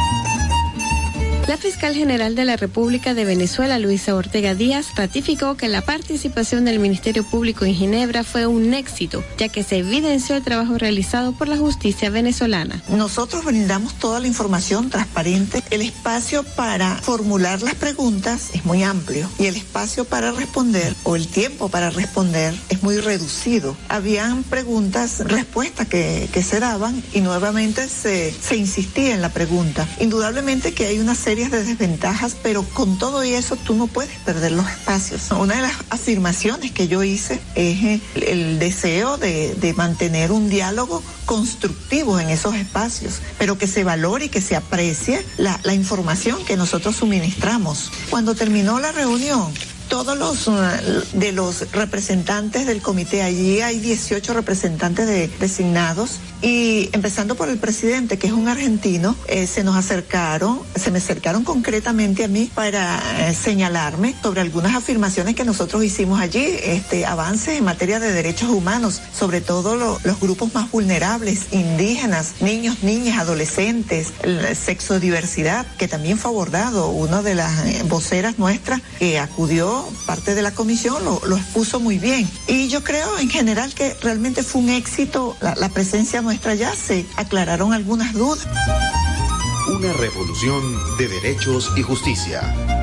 La fiscal general de la República de Venezuela, Luisa Ortega Díaz, ratificó que la participación del Ministerio Público en Ginebra fue un éxito, ya que se evidenció el trabajo realizado por la justicia venezolana. Nosotros brindamos toda la información transparente. El espacio para formular las preguntas es muy amplio y el espacio para responder o el tiempo para responder es muy reducido. Habían preguntas, respuestas que, que se daban y nuevamente se, se insistía en la pregunta. Indudablemente que hay una serie de desventajas, pero con todo eso tú no puedes perder los espacios. Una de las afirmaciones que yo hice es el, el deseo de, de mantener un diálogo constructivo en esos espacios, pero que se valore y que se aprecie la, la información que nosotros suministramos. Cuando terminó la reunión, todos los uh, de los representantes del comité, allí hay dieciocho representantes de, designados, y empezando por el presidente, que es un argentino, eh, se nos acercaron, se me acercaron concretamente a mí para eh, señalarme sobre algunas afirmaciones que nosotros hicimos allí, este, avances en materia de derechos humanos, sobre todo lo, los grupos más vulnerables, indígenas, niños, niñas, adolescentes, la sexodiversidad, que también fue abordado. Una de las eh, voceras nuestras que acudió, parte de la comisión, lo, lo expuso muy bien. Y yo creo en general que realmente fue un éxito la, la presencia nuestra allá, se aclararon algunas dudas. Una revolución de derechos y justicia.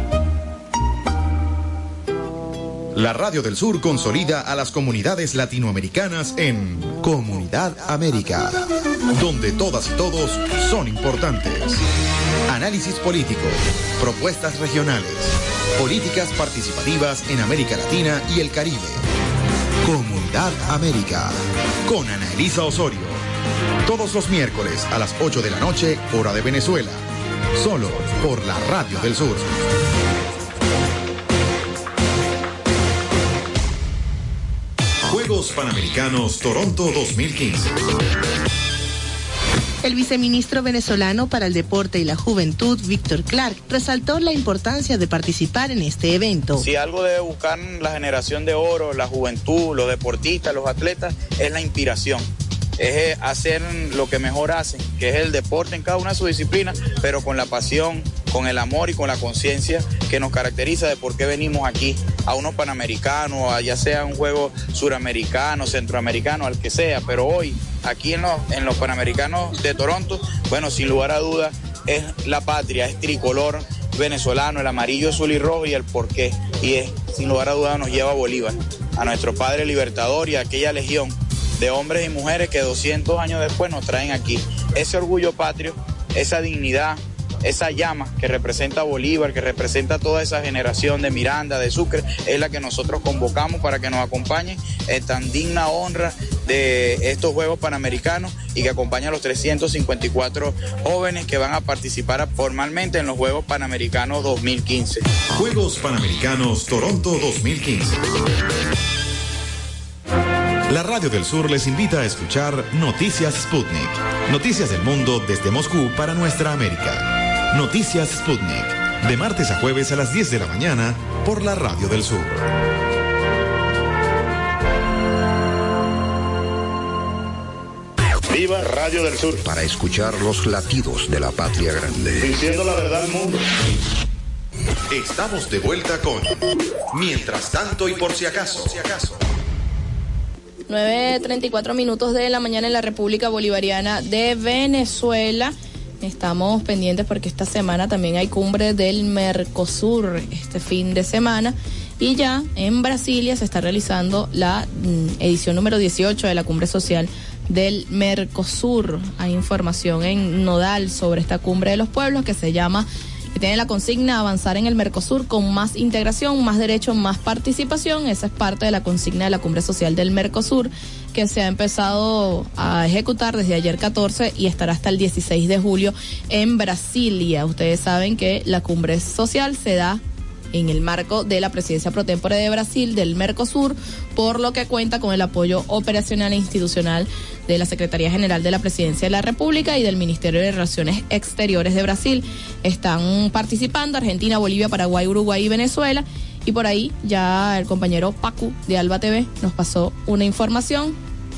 La Radio del Sur consolida a las comunidades latinoamericanas en Comunidad América, donde todas y todos son importantes. Análisis político, propuestas regionales, políticas participativas en América Latina y el Caribe. Comunidad América, con Ana Elisa Osorio. Todos los miércoles a las ocho de la noche, hora de Venezuela. Solo por la Radio del Sur. Juegos Panamericanos Toronto dos mil quince. El viceministro venezolano para el Deporte y la Juventud, Víctor Clark, resaltó la importancia de participar en este evento. Si algo debe buscar la generación de oro, la juventud, los deportistas, los atletas, es la inspiración. Es hacer lo que mejor hacen, que es el deporte en cada una de sus disciplinas, pero con la pasión, con el amor y con la conciencia que nos caracteriza de por qué venimos aquí, a unos panamericanos, a ya sea un juego suramericano, centroamericano, al que sea, pero hoy, aquí en los, en los Panamericanos de Toronto, bueno, sin lugar a dudas, es la patria, es tricolor venezolano, el amarillo, azul y rojo, y el porqué, y es, sin lugar a dudas, nos lleva a Bolívar, a nuestro padre libertador y a aquella legión de hombres y mujeres que doscientos años después nos traen aquí. Ese orgullo patrio, esa dignidad, esa llama que representa a Bolívar, que representa toda esa generación de Miranda, de Sucre, es la que nosotros convocamos para que nos acompañen en tan digna honra de estos Juegos Panamericanos y que acompañen a los trescientos cincuenta y cuatro jóvenes que van a participar formalmente en los Juegos Panamericanos dos mil quince. Juegos Panamericanos Toronto dos mil quince. La Radio del Sur les invita a escuchar Noticias Sputnik. Noticias del mundo desde Moscú para nuestra América. Noticias Sputnik. De martes a jueves a las diez de la mañana por la Radio del Sur. Viva Radio del Sur. Para escuchar los latidos de la patria grande. Diciendo la verdad al mundo. Estamos de vuelta con Mientras tanto y por si acaso. Por si acaso. nueve treinta y cuatro minutos de la mañana en la República Bolivariana de Venezuela. Estamos pendientes porque esta semana también hay cumbre del Mercosur, este fin de semana. Y ya en Brasilia se está realizando la mm, edición número dieciocho de la cumbre social del Mercosur. Hay información en Nodal sobre esta cumbre de los pueblos que se llama... que tiene la consigna avanzar en el Mercosur con más integración, más derechos, más participación. Esa es parte de la consigna de la Cumbre Social del Mercosur que se ha empezado a ejecutar desde ayer catorce y estará hasta el dieciséis de julio en Brasilia. Ustedes saben que la Cumbre Social se da en el marco de la presidencia pro tempore de Brasil del Mercosur, por lo que cuenta con el apoyo operacional e institucional de la Secretaría General de la Presidencia de la República y del Ministerio de Relaciones Exteriores de Brasil. Están participando Argentina, Bolivia, Paraguay, Uruguay y Venezuela, y por ahí ya el compañero Pacu de Alba T V nos pasó una información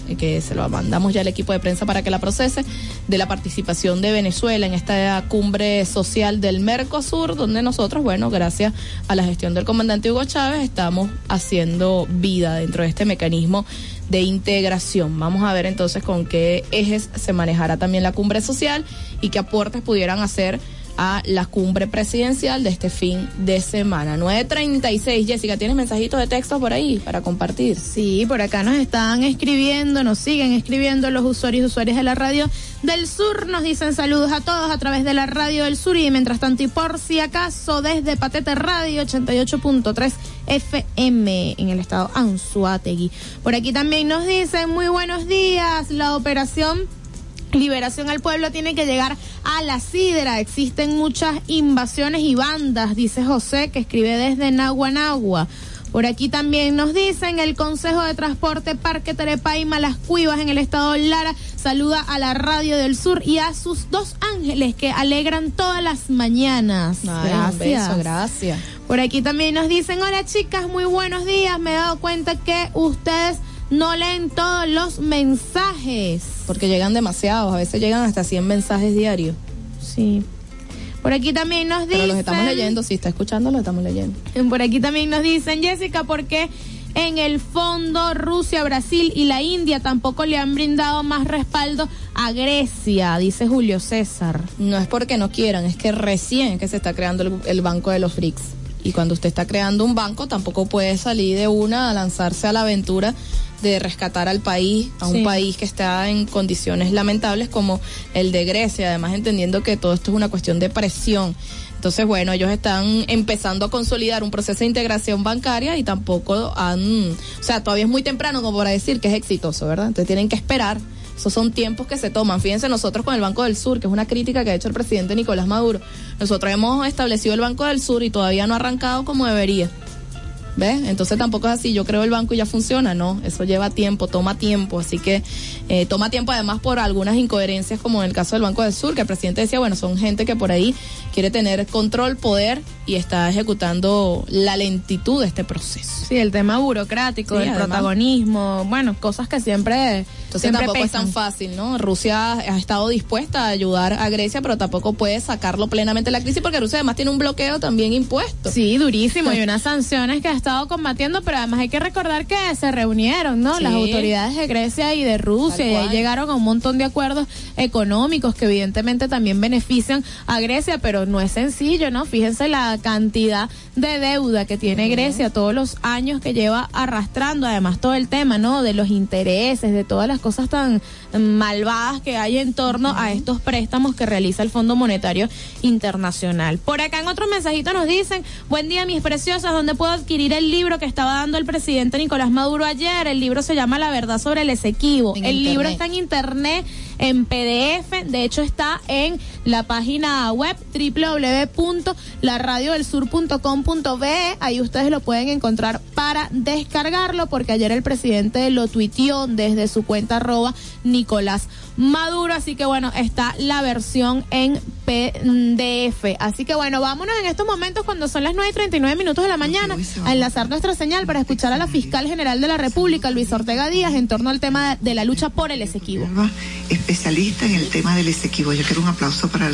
que se lo mandamos ya al equipo de prensa para que la procese, de la participación de Venezuela en esta cumbre social del Mercosur, donde nosotros, bueno, gracias a la gestión del comandante Hugo Chávez, estamos haciendo vida dentro de este mecanismo de integración. Vamos a ver entonces con qué ejes se manejará también la cumbre social y qué aportes pudieran hacer a la cumbre presidencial de este fin de semana. nueve treinta y seis, Jessica, ¿tienes mensajitos de texto por ahí para compartir? Sí, por acá nos están escribiendo, nos siguen escribiendo los usuarios y usuarias de la Radio del Sur, nos dicen saludos a todos a través de la Radio del Sur y mientras tanto y por si acaso desde Patete Radio ochenta y ocho punto tres F M en el estado Anzoátegui. Por aquí también nos dicen muy buenos días, la operación Liberación al Pueblo tiene que llegar a la sidra. Existen muchas invasiones y bandas, dice José, que escribe desde Naguanagua. Por aquí también nos dicen el Consejo de Transporte Parque Terepaima Las Cuivas en el estado Lara saluda a la Radio del Sur y a sus dos ángeles que alegran todas las mañanas. Ay, gracias. Un beso, gracias. Por aquí también nos dicen, hola chicas, muy buenos días. Me he dado cuenta que ustedes no leen todos los mensajes. Porque llegan demasiados, a veces llegan hasta cien mensajes diarios. Sí. Por aquí también nos dicen... Pero los estamos leyendo, si está escuchando, los estamos leyendo. Por aquí también nos dicen, Jessica, ¿por qué en el fondo Rusia, Brasil y la India tampoco le han brindado más respaldo a Grecia? Dice Julio César. No es porque no quieran, es que recién que se está creando el, el Banco de los B R I C S. Y cuando usted está creando un banco, tampoco puede salir de una a lanzarse a la aventura de rescatar al país, a un sí. país que está en condiciones lamentables como el de Grecia, además entendiendo que todo esto es una cuestión de presión. Entonces, bueno, ellos están empezando a consolidar un proceso de integración bancaria y tampoco han, o sea, todavía es muy temprano como para decir que es exitoso, ¿verdad? Entonces tienen que esperar. Esos son tiempos que se toman. Fíjense, nosotros con el Banco del Sur, que es una crítica que ha hecho el presidente Nicolás Maduro, nosotros hemos establecido el Banco del Sur y todavía no ha arrancado como debería. ¿Ves? Entonces tampoco es así, yo creo el banco y ya funciona, no, eso lleva tiempo, toma tiempo, así que eh, toma tiempo además por algunas incoherencias como en el caso del Banco del Sur, que el presidente decía, bueno, son gente que por ahí quiere tener control, poder y está ejecutando la lentitud de este proceso. Sí, el tema burocrático, sí, el además, protagonismo, bueno, cosas que siempre... Entonces siempre tampoco pesan. Es tan fácil, ¿no? Rusia ha estado dispuesta a ayudar a Grecia, pero tampoco puede sacarlo plenamente de la crisis porque Rusia además tiene un bloqueo también impuesto. Sí, durísimo, y unas sanciones que ha estado combatiendo, pero además hay que recordar que se reunieron, ¿no? Sí. Las autoridades de Grecia y de Rusia, y ahí llegaron a un montón de acuerdos económicos que evidentemente también benefician a Grecia, pero no es sencillo, ¿no? Fíjense la cantidad de deuda que tiene uh-huh. Grecia, todos los años que lleva arrastrando, además todo el tema, ¿no? De los intereses, de todas las cosas tan malvadas que hay en torno uh-huh. a estos préstamos que realiza el Fondo Monetario Internacional. Por acá en otro mensajito nos dicen, buen día mis preciosas, ¿dónde puedo adquirir el libro que estaba dando el presidente Nicolás Maduro ayer? El libro se llama La Verdad sobre el Esequibo. El internet. Libro está en internet, en P D F, de hecho está en la página web doble u doble u doble u punto la radio del sur punto com punto be, ahí ustedes lo pueden encontrar para descargarlo, porque ayer el presidente lo tuiteó desde su cuenta arroba Nicolás Maduro, así que bueno, está la versión en P D F, así que bueno, vámonos en estos momentos cuando son las nueve y treinta y nueve minutos de la mañana a enlazar nuestra señal para escuchar a la fiscal general de la República, Luisa Ortega Díaz, en torno al tema de la lucha por el Esequibo. Especialista en el tema del Esequibo, yo quiero un aplauso para el...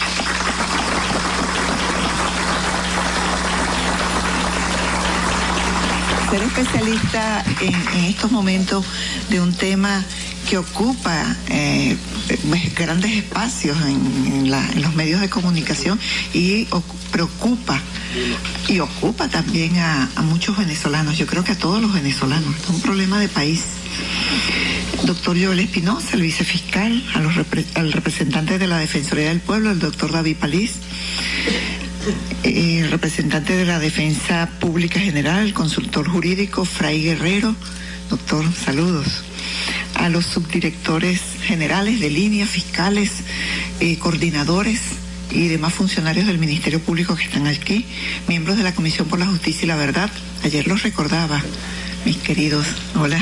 Ser especialista en, en estos momentos de un tema que ocupa eh, grandes espacios en, en, la, en los medios de comunicación y o, preocupa y ocupa también a, a muchos venezolanos, yo creo que a todos los venezolanos, es un problema de país. Doctor Joel Espinosa, el vicefiscal, a los repre, al representante de la Defensoría del Pueblo, el doctor David Palís, el representante de la Defensa Pública General, el consultor jurídico Fray Guerrero, doctor, saludos. A los subdirectores generales de línea, fiscales, eh, coordinadores y demás funcionarios del Ministerio Público que están aquí, miembros de la Comisión por la Justicia y la Verdad. Ayer los recordaba, mis queridos, hola.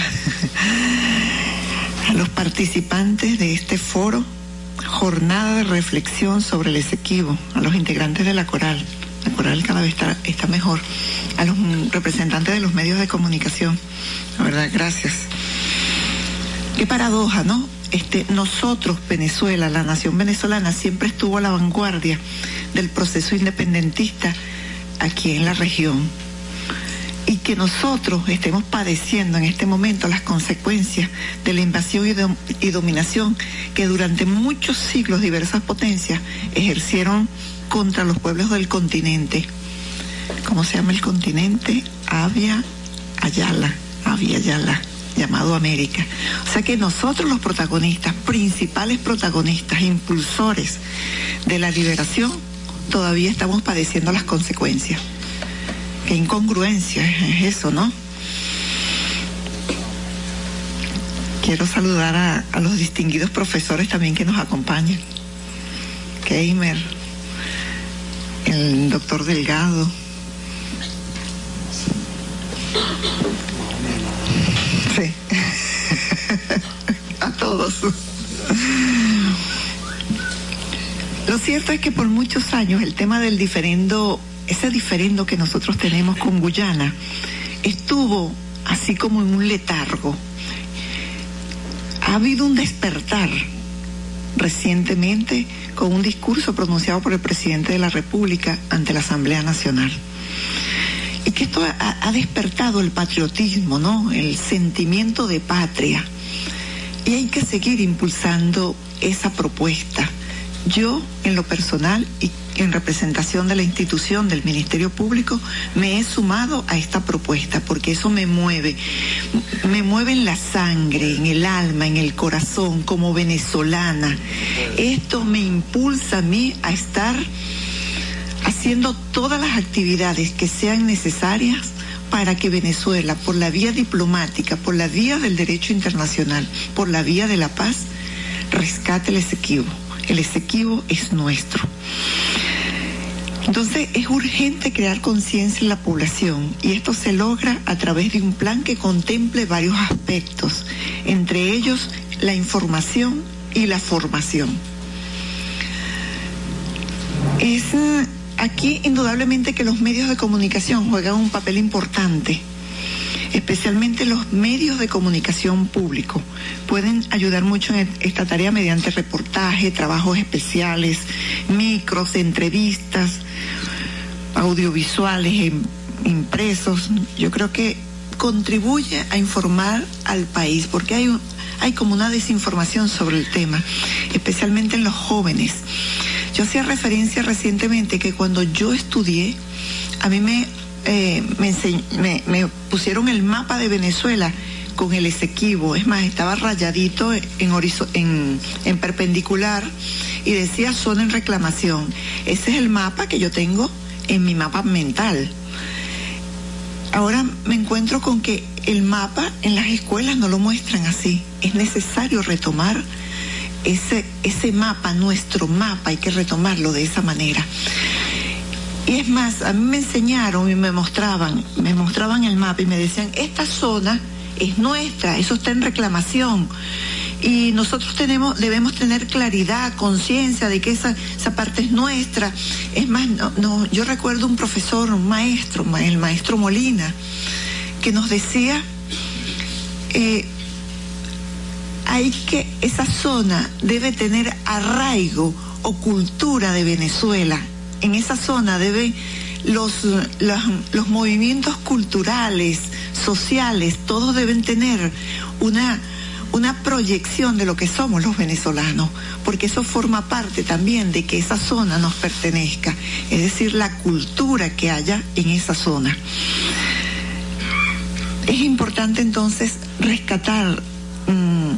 A los participantes de este foro, jornada de reflexión sobre el Esequibo, a los integrantes de la Coral, la Coral cada vez está, está mejor, a los representantes de los medios de comunicación, la verdad, gracias. Qué paradoja, ¿no? Este, nosotros, Venezuela, la nación venezolana, siempre estuvo a la vanguardia del proceso independentista aquí en la región. Y que nosotros estemos padeciendo en este momento las consecuencias de la invasión y, do- y dominación que durante muchos siglos diversas potencias ejercieron contra los pueblos del continente. ¿Cómo se llama el continente? Avia Ayala, Avia Ayala, llamado América. O sea que nosotros, los protagonistas, principales protagonistas, impulsores de la liberación, todavía estamos padeciendo las consecuencias. Qué incongruencia es eso, ¿no? Quiero saludar a, a los distinguidos profesores también que nos acompañan. Keimer, el doctor Delgado. Sí. A todos. Lo cierto es que por muchos años el tema del diferendo, ese diferendo que nosotros tenemos con Guyana, estuvo así como en un letargo. Ha habido un despertar recientemente con un discurso pronunciado por el presidente de la República ante la Asamblea Nacional. Y que esto ha, ha despertado el patriotismo, ¿no? El sentimiento de patria. Y hay que seguir impulsando esa propuesta. Yo, en lo personal y en representación de la institución del Ministerio Público, me he sumado a esta propuesta porque eso me mueve, me mueve en la sangre, en el alma, en el corazón, como venezolana. Esto me impulsa a mí a estar haciendo todas las actividades que sean necesarias para que Venezuela, por la vía diplomática, por la vía del derecho internacional, por la vía de la paz, rescate el Esequibo. El Esequibo es nuestro. Entonces es urgente crear conciencia en la población y esto se logra a través de un plan que contemple varios aspectos, entre ellos la información y la formación. Es aquí indudablemente que los medios de comunicación juegan un papel importante, especialmente los medios de comunicación público. Pueden ayudar mucho en esta tarea mediante reportaje, trabajos especiales, micros, entrevistas, audiovisuales, impresos. Yo creo que contribuye a informar al país, porque hay, un, hay como una desinformación sobre el tema, especialmente en los jóvenes. Yo hacía referencia recientemente que cuando yo estudié, a mí me Eh, me, enseñ- me, me pusieron el mapa de Venezuela con el Esequibo, es más, estaba rayadito en, horizo- en, en perpendicular y decía zona en reclamación. Ese es el mapa que yo tengo en mi mapa mental. Ahora me encuentro con que el mapa en las escuelas no lo muestran así. Es necesario retomar ese, ese mapa, nuestro mapa, hay que retomarlo de esa manera. Y es más, a mí me enseñaron y me mostraban, me mostraban el mapa y me decían, esta zona es nuestra, eso está en reclamación. Y nosotros tenemos, debemos tener claridad, conciencia de que esa, esa parte es nuestra. Es más, no, no, yo recuerdo un profesor, un maestro, el maestro Molina, que nos decía, eh, hay que, esa zona debe tener arraigo o cultura de Venezuela. En esa zona deben los, los, los movimientos culturales, sociales, todos deben tener una, una proyección de lo que somos los venezolanos, porque eso forma parte también de que esa zona nos pertenezca, es decir, la cultura que haya en esa zona. Es importante entonces rescatar, mmm,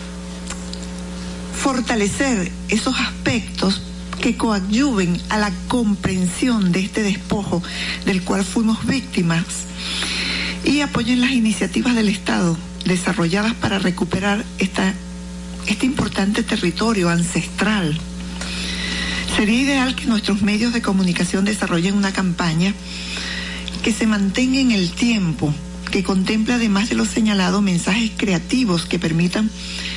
fortalecer esos aspectos que coadyuven a la comprensión de este despojo del cual fuimos víctimas y apoyen las iniciativas del Estado desarrolladas para recuperar esta, este importante territorio ancestral. Sería ideal que nuestros medios de comunicación desarrollen una campaña que se mantenga en el tiempo, que contemple además de lo señalado mensajes creativos que permitan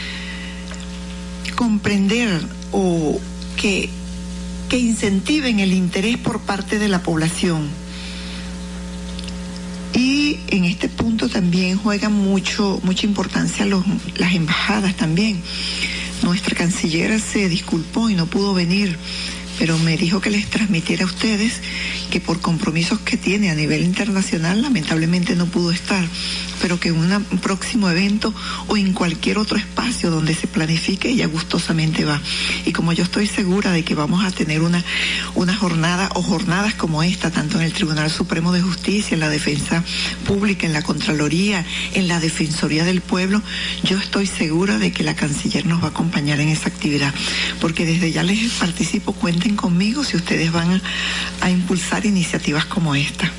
comprender o que que incentiven el interés por parte de la población y Y en este punto también juegan mucho, mucha importancia los, las embajadas también. Nuestra canciller se disculpó y no pudo venir, pero me dijo que les transmitiera a ustedes que por compromisos que tiene a nivel internacional, lamentablemente no pudo estar, pero que en una, un próximo evento o en cualquier otro espacio donde se planifique, ella gustosamente va. Y como yo estoy segura de que vamos a tener una, una jornada o jornadas como esta, tanto en el Tribunal Supremo de Justicia, en la Defensa Pública, en la Contraloría, en la Defensoría del Pueblo, yo estoy segura de que la canciller nos va a acompañar en esa actividad, porque desde ya les participo, cuenten conmigo si ustedes van a, a impulsar iniciativas como esta.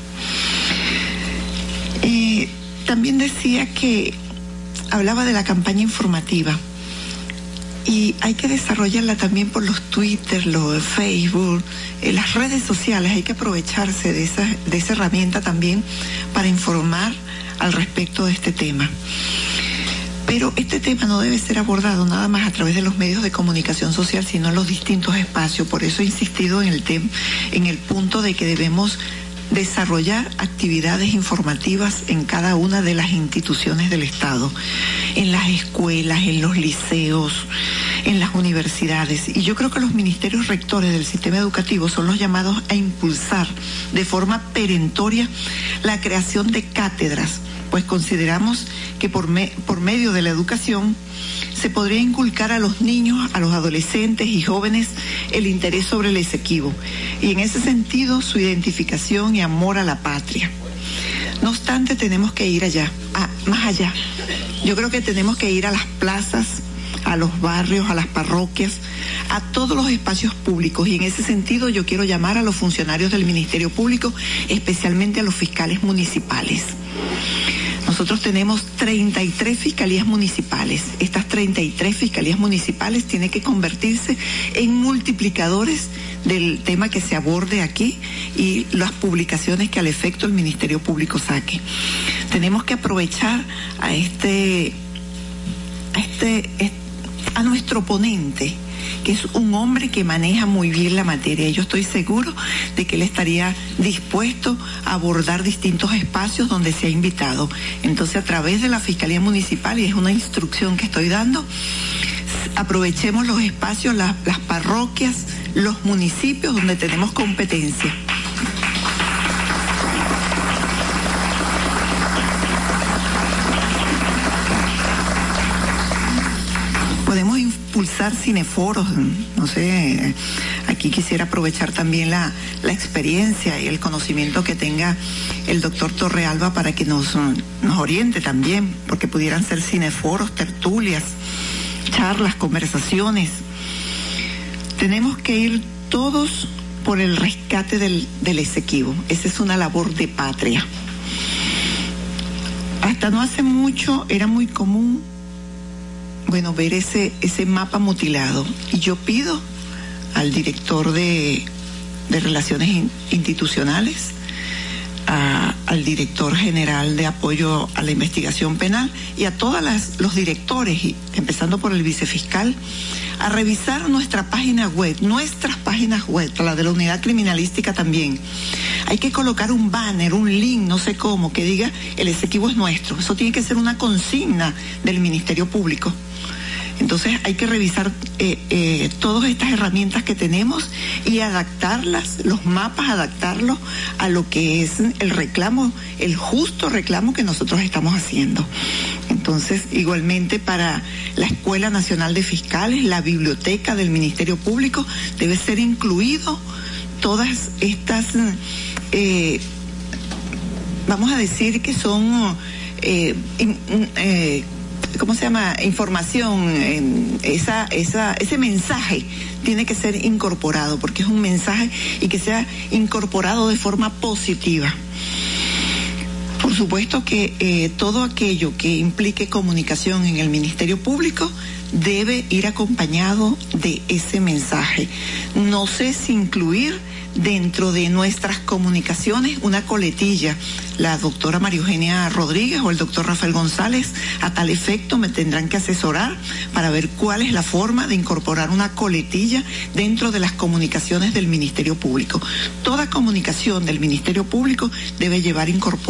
Eh, también decía que hablaba de la campaña informativa y hay que desarrollarla también por los Twitter, los Facebook, eh, las redes sociales. Hay que aprovecharse de esa, de esa herramienta también para informar al respecto de este tema. Pero este tema no debe ser abordado nada más a través de los medios de comunicación social, sino en los distintos espacios. Por eso he insistido en el tem- en el punto de que debemos desarrollar actividades informativas en cada una de las instituciones del Estado, en las escuelas, en los liceos, en las universidades. Y yo creo que los ministerios rectores del sistema educativo son los llamados a impulsar de forma perentoria la creación de cátedras, pues consideramos que por, me, por medio de la educación se podría inculcar a los niños, a los adolescentes y jóvenes el interés sobre el Esequibo y en ese sentido su identificación y amor a la patria. No obstante, tenemos que ir allá, a, más allá. Yo creo que tenemos que ir a las plazas, a los barrios, a las parroquias, a todos los espacios públicos, y en ese sentido yo quiero llamar a los funcionarios del Ministerio Público, especialmente a los fiscales municipales. Nosotros tenemos treinta y tres fiscalías municipales. Estas treinta y tres fiscalías municipales tienen que convertirse en multiplicadores del tema que se aborde aquí y las publicaciones que al efecto el Ministerio Público saque. Tenemos que aprovechar a este, a este, a nuestro ponente, que es un hombre que maneja muy bien la materia. Yo estoy seguro de que él estaría dispuesto a abordar distintos espacios donde se ha invitado. Entonces, a través de la Fiscalía Municipal, y es una instrucción que estoy dando, aprovechemos los espacios, las, las parroquias, los municipios donde tenemos competencia. Podemos impulsar cineforos, no sé, aquí quisiera aprovechar también la, la experiencia y el conocimiento que tenga el doctor Torrealba para que nos, nos oriente también, porque pudieran ser cineforos, tertulias, charlas, conversaciones. Tenemos que ir todos por el rescate del, del Esequibo. Esa es una labor de patria. Hasta no hace mucho era muy común, bueno, ver ese, ese mapa mutilado. Y yo pido al director de, de Relaciones in, Institucionales, a, al director general de apoyo a la investigación penal y a todos los directores, y, empezando por el vicefiscal, a revisar nuestra página web, nuestras páginas web, la de la unidad criminalística también. Hay que colocar un banner, un link, no sé cómo, que diga el Esequibo es nuestro. Eso tiene que ser una consigna del Ministerio Público. Entonces hay que revisar eh, eh, todas estas herramientas que tenemos y adaptarlas, los mapas, adaptarlos a lo que es el reclamo, el justo reclamo que nosotros estamos haciendo. Entonces, igualmente para la Escuela Nacional de Fiscales, la biblioteca del Ministerio Público, debe ser incluido todas estas, eh, vamos a decir que son... Eh, eh, ¿cómo se llama? Información, esa, esa, ese mensaje tiene que ser incorporado, porque es un mensaje y que sea incorporado de forma positiva. Por supuesto que eh, todo aquello que implique comunicación en el Ministerio Público debe ir acompañado de ese mensaje. No sé si incluir dentro de nuestras comunicaciones una coletilla. La doctora María Eugenia Rodríguez o el doctor Rafael González a tal efecto me tendrán que asesorar para ver cuál es la forma de incorporar una coletilla dentro de las comunicaciones del Ministerio Público. Toda comunicación del Ministerio Público debe llevar incorporado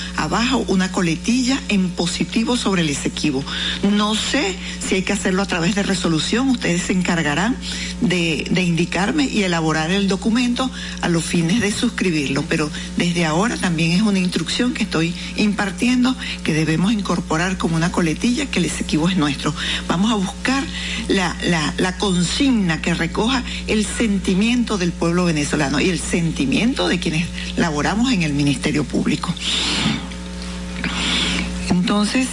abajo una coletilla en positivo sobre el Esequibo. No sé si hay que hacerlo a través de resolución, ustedes se encargarán de, de indicarme y elaborar el documento a los fines de suscribirlo, pero desde ahora también es una instrucción que estoy impartiendo, que debemos incorporar como una coletilla que el Esequibo es nuestro. Vamos a buscar la, la, la consigna que recoja el sentimiento del pueblo venezolano y el sentimiento de quienes laboramos en el Ministerio Público. Entonces,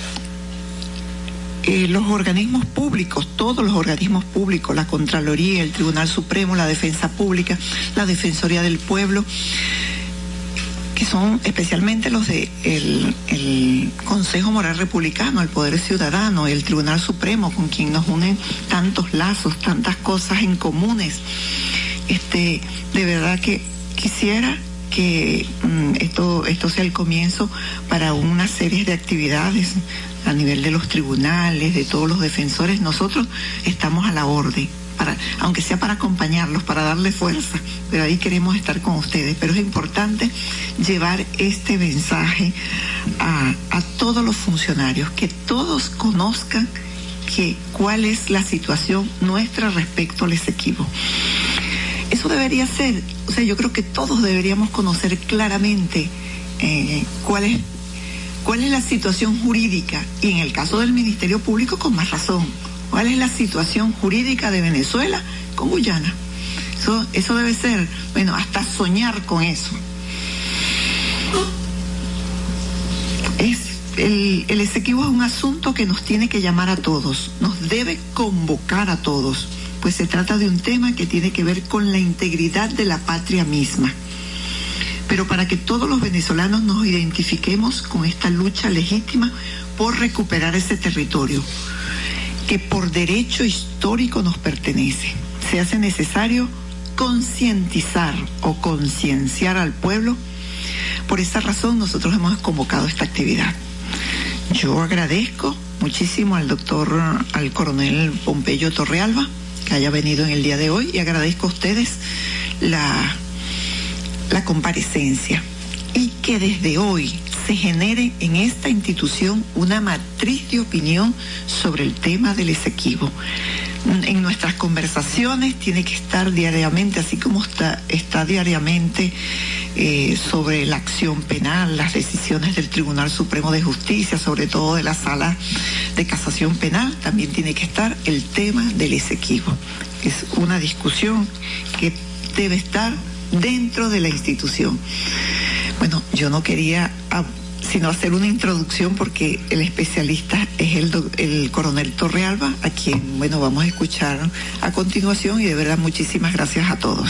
eh, los organismos públicos, todos los organismos públicos, la Contraloría, el Tribunal Supremo, la Defensa Pública, la Defensoría del Pueblo, que son especialmente los de el, el Consejo Moral Republicano, el Poder Ciudadano, el Tribunal Supremo, con quien nos unen tantos lazos, tantas cosas en comunes. Este, de verdad que quisiera que um, esto, esto sea el comienzo para una serie de actividades a nivel de los tribunales, de todos los defensores. Nosotros estamos a la orden, para, aunque sea para acompañarlos, para darle fuerza, pero ahí queremos estar con ustedes. Pero es importante llevar este mensaje a, a todos los funcionarios, que todos conozcan que cuál es la situación nuestra respecto al Esequibo. Eso debería ser, o sea, yo creo que todos deberíamos conocer claramente eh, cuál es, cuál es la situación jurídica, y en el caso del Ministerio Público con más razón, cuál es la situación jurídica de Venezuela con Guyana. Eso, eso debe ser, bueno, hasta soñar con eso. Es, el, el Esequibo es un asunto que nos tiene que llamar a todos, nos debe convocar a todos, pues se trata de un tema que tiene que ver con la integridad de la patria misma. Pero para que todos los venezolanos nos identifiquemos con esta lucha legítima por recuperar ese territorio, que por derecho histórico nos pertenece, se hace necesario concientizar o concienciar al pueblo. Por esa razón nosotros hemos convocado esta actividad. Yo agradezco muchísimo al doctor, al coronel Pompeyo Torrealba, que haya venido en el día de hoy, y agradezco a ustedes la, la comparecencia, y que desde hoy se genere en esta institución una matriz de opinión sobre el tema del Esequibo. En nuestras conversaciones tiene que estar diariamente, así como está, está diariamente eh, sobre la acción penal, las decisiones del Tribunal Supremo de Justicia, sobre todo de la Sala de Casación Penal, también tiene que estar el tema del Esequibo. Es una discusión que debe estar dentro de la institución. Bueno, yo no quería a, sino hacer una introducción, porque el especialista es el, do, el coronel Torrealba, a quien, bueno, vamos a escuchar a continuación, y de verdad muchísimas gracias a todos.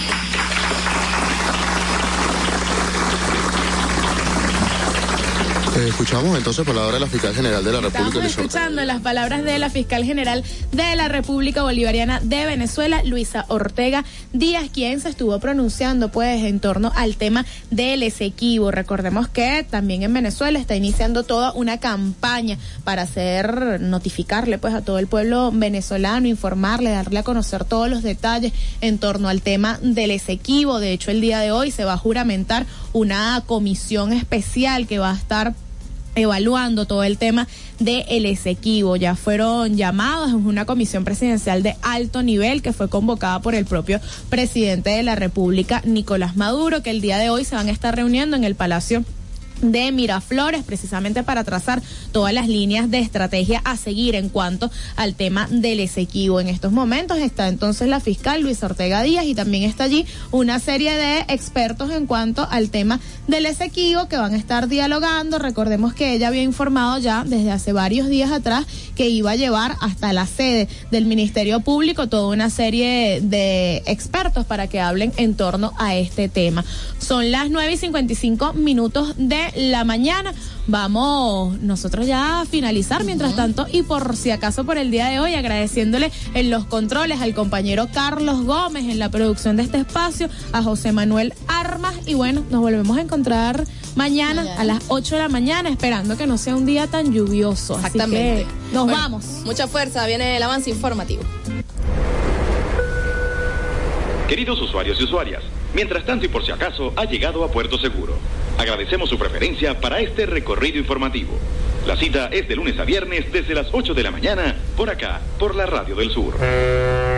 Eh, escuchamos entonces palabras de la fiscal general de la República. Estamos escuchando las palabras de la fiscal general de la República Bolivariana de Venezuela, Luisa Ortega Díaz, quien se estuvo pronunciando pues en torno al tema del Esequibo. Recordemos que también en Venezuela está iniciando toda una campaña para hacer, notificarle pues a todo el pueblo venezolano, informarle, darle a conocer todos los detalles en torno al tema del Esequibo. De hecho, el día de hoy se va a juramentar una comisión especial que va a estar evaluando todo el tema del Esequibo. Ya fueron llamados, es una comisión presidencial de alto nivel que fue convocada por el propio presidente de la República, Nicolás Maduro, que el día de hoy se van a estar reuniendo en el Palacio de Miraflores, precisamente para trazar todas las líneas de estrategia a seguir en cuanto al tema del Esequibo. En estos momentos está entonces la fiscal Luisa Ortega Díaz, y también está allí una serie de expertos en cuanto al tema del Esequibo que van a estar dialogando. Recordemos que ella había informado ya desde hace varios días atrás que iba a llevar hasta la sede del Ministerio Público toda una serie de expertos para que hablen en torno a este tema. Son las nueve y cincuenta y cinco minutos de la mañana. Vamos nosotros ya a finalizar, mientras tanto, y por si acaso por el día de hoy, agradeciéndole en los controles al compañero Carlos Gómez, en la producción de este espacio, a José Manuel Armas, y bueno, nos volvemos a encontrar mañana, mañana. a las ocho de la mañana, esperando que no sea un día tan lluvioso. Exactamente. Así que nos bueno, vamos. Mucha fuerza, viene el avance informativo. Queridos usuarios y usuarias, Mientras tanto y por si acaso, ha llegado a Puerto Seguro. Agradecemos su preferencia para este recorrido informativo. La cita es de lunes a viernes desde las ocho de la mañana, por acá, por la Radio del Sur.